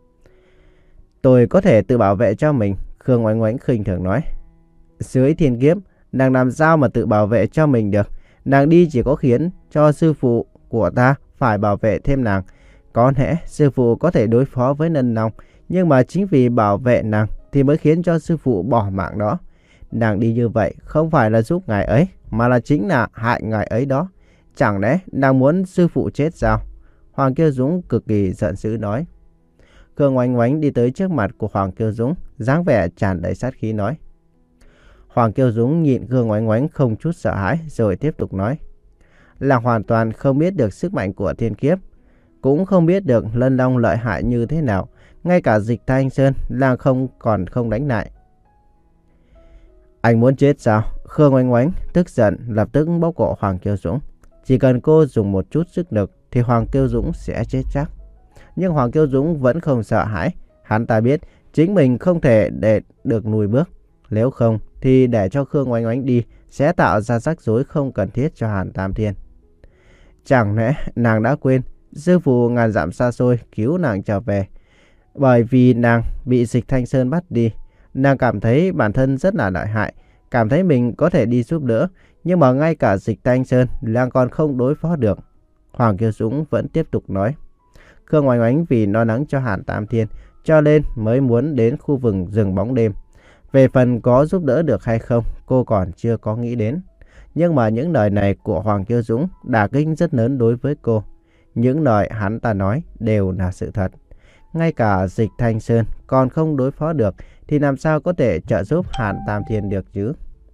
Tôi có thể tự bảo vệ cho mình, Khương Oánh Oánh khinh thường nói. Dưới thiên kiếp, nàng làm sao mà tự bảo vệ cho mình được? Nàng đi chỉ có khiến cho sư phụ của ta phải bảo vệ thêm nàng. Có lẽ sư phụ có thể đối phó với Nân Long, nhưng mà chính vì bảo vệ nàng thì mới khiến cho sư phụ bỏ mạng đó. Nàng đi như vậy không phải là giúp ngài ấy, mà là chính là hại ngài ấy đó. Chẳng lẽ nàng muốn sư phụ chết sao? Hoàng Kiêu Dũng cực kỳ giận dữ nói. Khương Oánh Oánh đi tới trước mặt của Hoàng Kiêu Dũng, dáng vẻ tràn đầy sát khí nói. Hoàng Kiêu Dũng nhìn Khương Oánh Oánh không chút sợ hãi rồi tiếp tục nói. Là hoàn toàn không biết được sức mạnh của thiên kiếp, cũng không biết được Lân Long lợi hại như thế nào. Ngay cả Dịch Thanh Sơn là không còn không đánh lại. Anh muốn chết sao? Khương Oánh Oánh tức giận lập tức bóp cổ Hoàng Kiêu Dũng. Chỉ cần cô dùng một chút sức lực thì Hoàng Kiêu Dũng sẽ chết chắc. Nhưng Hoàng Kiêu Dũng vẫn không sợ hãi. Hắn ta biết chính mình không thể để được lùi bước. Nếu không thì để cho Khương Oánh Oánh đi sẽ tạo ra rắc rối không cần thiết cho Hàn Tam Thiên. Chẳng lẽ nàng đã quên sư phụ ngàn dặm xa xôi cứu nàng trở về? Bởi vì nàng bị Dịch Thanh Sơn bắt đi, nàng cảm thấy bản thân rất là lợi hại, cảm thấy mình có thể đi giúp đỡ, nhưng mà ngay cả Dịch Thanh Sơn nàng còn không đối phó được. Hoàng Kiêu Dũng vẫn tiếp tục nói. Khương Oánh Oánh vì lo lắng cho Hàn Tam Thiên cho nên mới muốn đến khu vực rừng bóng đêm. Về phần có giúp đỡ được hay không, cô còn chưa có nghĩ đến. Nhưng mà những lời này của Hoàng Kiêu Dũng đả kích rất lớn đối với cô. Những lời hắn ta nói đều là sự thật. Ngay cả Dịch Thanh Sơn còn không đối phó được thì làm sao có thể trợ giúp Hàn Tam Thiên được chứ?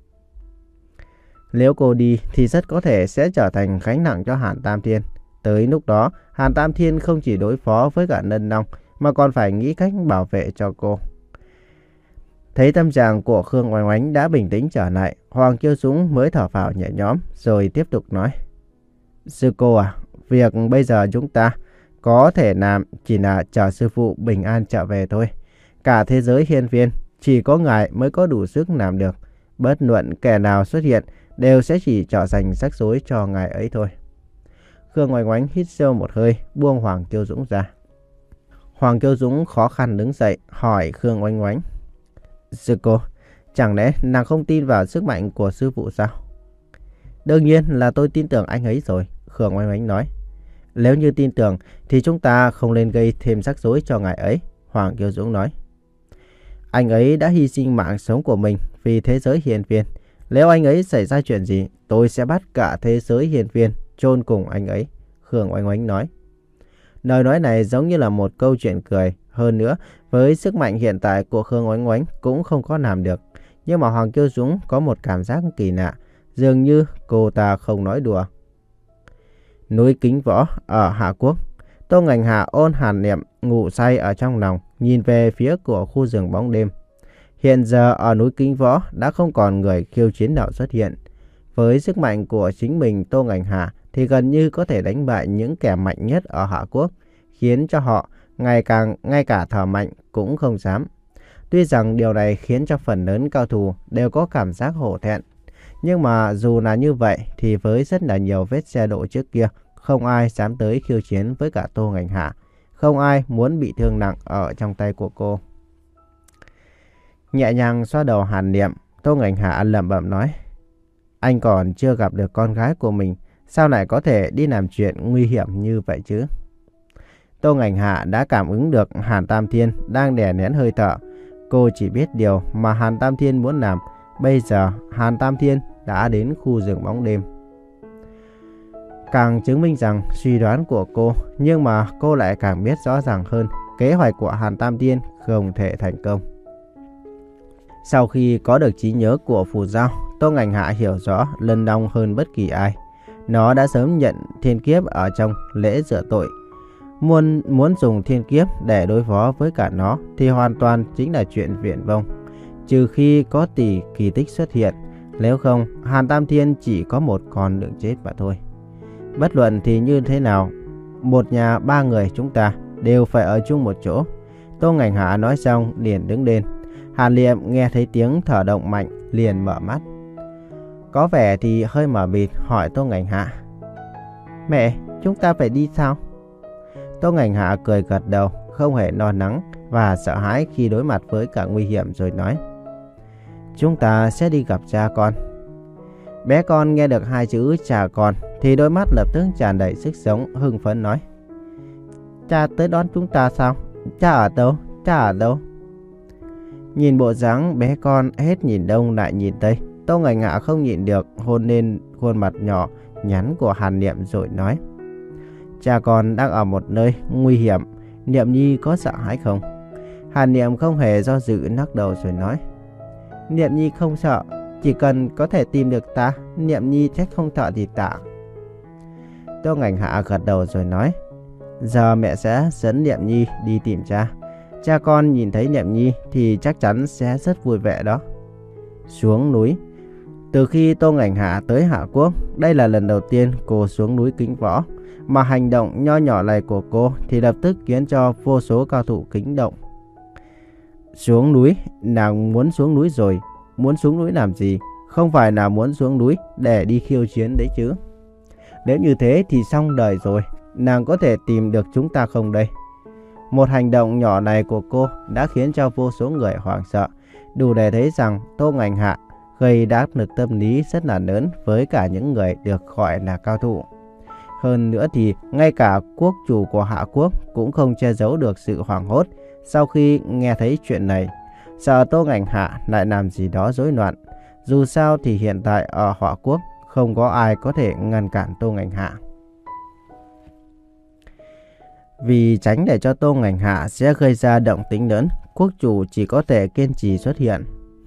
Nếu cô đi thì rất có thể sẽ trở thành gánh nặng cho Hàn Tam Thiên. Tới lúc đó, Hàn Tam Thiên không chỉ đối phó với cả Nân Long mà còn phải nghĩ cách bảo vệ cho cô. Thấy tâm trạng của Khương Oánh Oánh đã bình tĩnh trở lại, Hoàng Kiêu Dũng mới thở phào nhẹ nhõm rồi tiếp tục nói. Sư cô à, việc bây giờ chúng ta có thể làm chỉ là chờ sư phụ bình an trở về thôi. Cả thế giới hiên viên chỉ có ngài mới có đủ sức làm được. Bất luận kẻ nào xuất hiện đều sẽ chỉ trở thành rắc rối cho ngài ấy thôi. Khương Oánh Oánh hít sâu một hơi, buông Hoàng Kiêu Dũng ra. Hoàng Kiêu Dũng khó khăn đứng dậy hỏi Khương Oánh Oánh. Sư cô, chẳng lẽ nàng không tin vào sức mạnh của sư phụ sao? Đương nhiên là tôi tin tưởng anh ấy rồi, Khương Oánh Oánh nói. Nếu như tin tưởng thì chúng ta không nên gây thêm rắc rối cho ngài ấy, Hoàng Kiêu Dũng nói. Anh ấy đã hy sinh mạng sống của mình vì thế giới hiên viên. Nếu anh ấy xảy ra chuyện gì, tôi sẽ bắt cả thế giới hiên viên chôn cùng anh ấy, Khương Oánh Oánh nói. Lời nói này giống như là một câu chuyện cười. Hơn nữa, với sức mạnh hiện tại của Khương Oánh Oánh cũng không có làm được. Nhưng mà Hoàng Kiêu Dũng có một cảm giác kỳ lạ, dường như cô ta không nói đùa. Núi Kính Võ ở Hạ Quốc. Tô Ngành Hạ ôn Hàn Niệm ngủ say ở trong lòng, nhìn về phía của khu rừng bóng đêm. Hiện giờ ở núi Kính Võ đã không còn người khiêu chiến nào xuất hiện. Với sức mạnh của chính mình, Tô Ngành Hạ thì gần như có thể đánh bại những kẻ mạnh nhất ở Hạ Quốc, khiến cho họ ngày càng ngay cả thở mạnh cũng không dám. Tuy rằng điều này khiến cho phần lớn cao thủ đều có cảm giác hổ thẹn, nhưng mà dù là như vậy thì với rất là nhiều vết xe đổ trước kia, không ai dám tới khiêu chiến với cả Tô Ngành Hạ. Không ai muốn bị thương nặng ở trong tay của cô. Nhẹ nhàng xoa đầu Hàn Niệm, Tô Ngành Hạ lẩm bẩm nói: anh còn chưa gặp được con gái của mình, sao lại có thể đi làm chuyện nguy hiểm như vậy chứ? Tô Ngành Hạ đã cảm ứng được Hàn Tam Thiên đang đè nén hơi thở. Cô chỉ biết điều mà Hàn Tam Thiên muốn làm. Bây giờ Hàn Tam Thiên đã đến khu rừng bóng đêm. Càng chứng minh rằng suy đoán của cô, nhưng mà cô lại càng biết rõ ràng hơn kế hoạch của Hàn Tam Thiên không thể thành công. Sau khi có được trí nhớ của Phù Giao, Tô Ngành Hạ hiểu rõ Lân Long hơn bất kỳ ai. Nó đã sớm nhận thiên kiếp ở trong lễ rửa tội. Muốn, muốn dùng thiên kiếp để đối phó với cả nó thì hoàn toàn chính là chuyện viển vông. Trừ khi có tỷ kỳ tích xuất hiện, nếu không Hàn Tam Thiên chỉ có một con đường chết mà thôi. Bất luận thì như thế nào, một nhà ba người chúng ta đều phải ở chung một chỗ. Tô Ngành Hạ nói xong liền đứng lên. Hàn Niệm nghe thấy tiếng thở động mạnh liền mở mắt. Có vẻ thì hơi mờ mịt hỏi Tô Ngành Hạ: mẹ, chúng ta phải đi sao? Tô Ngành Hạ cười gật đầu, không hề lo lắng và sợ hãi khi đối mặt với cả nguy hiểm rồi nói: chúng ta sẽ đi gặp cha con. Bé con nghe được hai chữ cha con thì đôi mắt lập tức tràn đầy sức sống, hưng phấn nói: cha tới đón chúng ta sao? Cha ở đâu? Cha ở đâu? Nhìn bộ dáng bé con hết nhìn đông lại nhìn tây, Tô Ngành Hạ không nhịn được hôn lên khuôn mặt nhỏ nhắn của Hàn Niệm rồi nói: cha con đang ở một nơi nguy hiểm, Niệm Nhi có sợ hãi không? Hàn Niệm không hề do dự lắc đầu rồi nói: Niệm Nhi không sợ, chỉ cần có thể tìm được ta, Niệm Nhi chắc không sợ gì cả. Tô Ngành Hạ gật đầu rồi nói: giờ mẹ sẽ dẫn Niệm Nhi đi tìm cha. Cha con nhìn thấy Niệm Nhi thì chắc chắn sẽ rất vui vẻ đó. Xuống núi. Từ khi Tô Ngành Hạ tới Hạ Quốc, đây là lần đầu tiên cô xuống núi Kính Võ. Mà hành động nho nhỏ này của cô thì lập tức khiến cho vô số cao thủ kính động. Xuống núi? Nàng muốn xuống núi rồi. Muốn xuống núi làm gì? Không phải là muốn xuống núi để đi khiêu chiến đấy chứ. Nếu như thế thì xong đời rồi. Nàng có thể tìm được chúng ta không đây? Một hành động nhỏ này của cô đã khiến cho vô số người hoảng sợ. Đủ để thấy rằng Tô Ngành Hạ gây áp lực tâm lý rất là lớn với cả những người được gọi là cao thủ. Hơn nữa thì ngay cả quốc chủ của Hạ Quốc cũng không che giấu được sự hoảng hốt sau khi nghe thấy chuyện này. Sợ Tô Ngành Hạ lại làm gì đó rối loạn. Dù sao thì hiện tại ở Hạ Quốc không có ai có thể ngăn cản Tô Ngành Hạ. Vì tránh để cho Tô Ngành Hạ sẽ gây ra động tĩnh lớn, quốc chủ chỉ có thể kiên trì xuất hiện.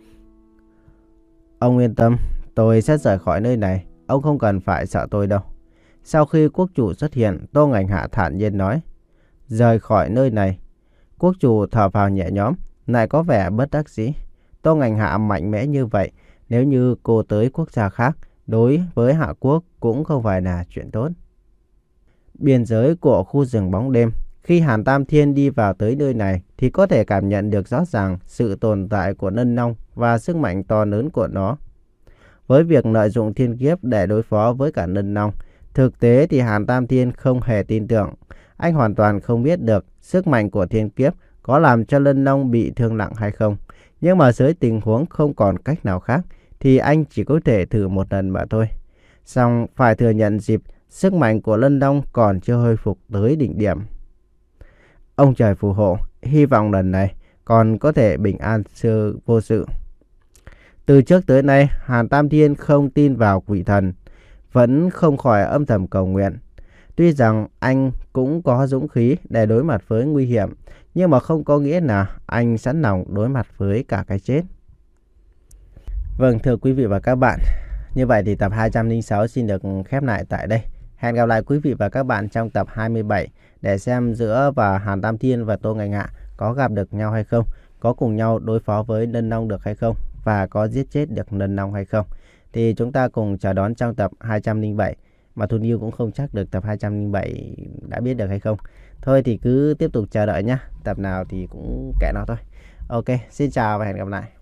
Ông yên tâm, tôi sẽ rời khỏi nơi này, ông không cần phải sợ tôi đâu. Sau khi quốc chủ xuất hiện, Tô Ngành Hạ thản nhiên nói: rời khỏi nơi này. Quốc chủ thở phào nhẹ nhõm, lại có vẻ bất đắc dĩ. Tô Ngành Hạ mạnh mẽ như vậy, nếu như cô tới quốc gia khác, đối với Hạ Quốc cũng không phải là chuyện tốt. Biên giới của khu rừng bóng đêm. Khi Hàn Tam Thiên đi vào tới nơi này thì có thể cảm nhận được rõ ràng sự tồn tại của Lân Long và sức mạnh to lớn của nó. Với việc lợi dụng thiên kiếp để đối phó với cả Lân Long, thực tế thì Hàn Tam Thiên không hề tin tưởng. Anh hoàn toàn không biết được sức mạnh của thiên kiếp có làm cho Lân Long bị thương nặng hay không. Nhưng mà dưới tình huống không còn cách nào khác thì anh chỉ có thể thử một lần mà thôi. Song phải thừa nhận dịp sức mạnh của Lân Long còn chưa hồi phục tới đỉnh điểm. Ông trời phù hộ, hy vọng lần này còn có thể bình an sư vô sự. Từ trước tới nay, Hàn Tam Thiên không tin vào quỷ thần, vẫn không khỏi âm thầm cầu nguyện. Tuy rằng anh cũng có dũng khí để đối mặt với nguy hiểm, nhưng mà không có nghĩa là anh sẵn lòng đối mặt với cả cái chết. Vâng, thưa quý vị và các bạn, như vậy thì tập hai trăm lẻ sáu xin được khép lại tại đây. Hẹn gặp lại quý vị và các bạn trong tập hai mươi bảy để để xem giữa và Hàn Tam Thiên và Tô Ngạnh Hạ có gặp được nhau hay không, có cùng nhau đối phó với Nân Long được hay không, và có giết chết được Nân Long hay không. Thì chúng ta cùng chờ đón trong tập hai trăm lẻ bảy, mà Thuần Yêu cũng không chắc được tập hai trăm lẻ bảy đã biết được hay không. Thôi thì cứ tiếp tục chờ đợi nhá, tập nào thì cũng kệ nó thôi. Ok, xin chào và hẹn gặp lại.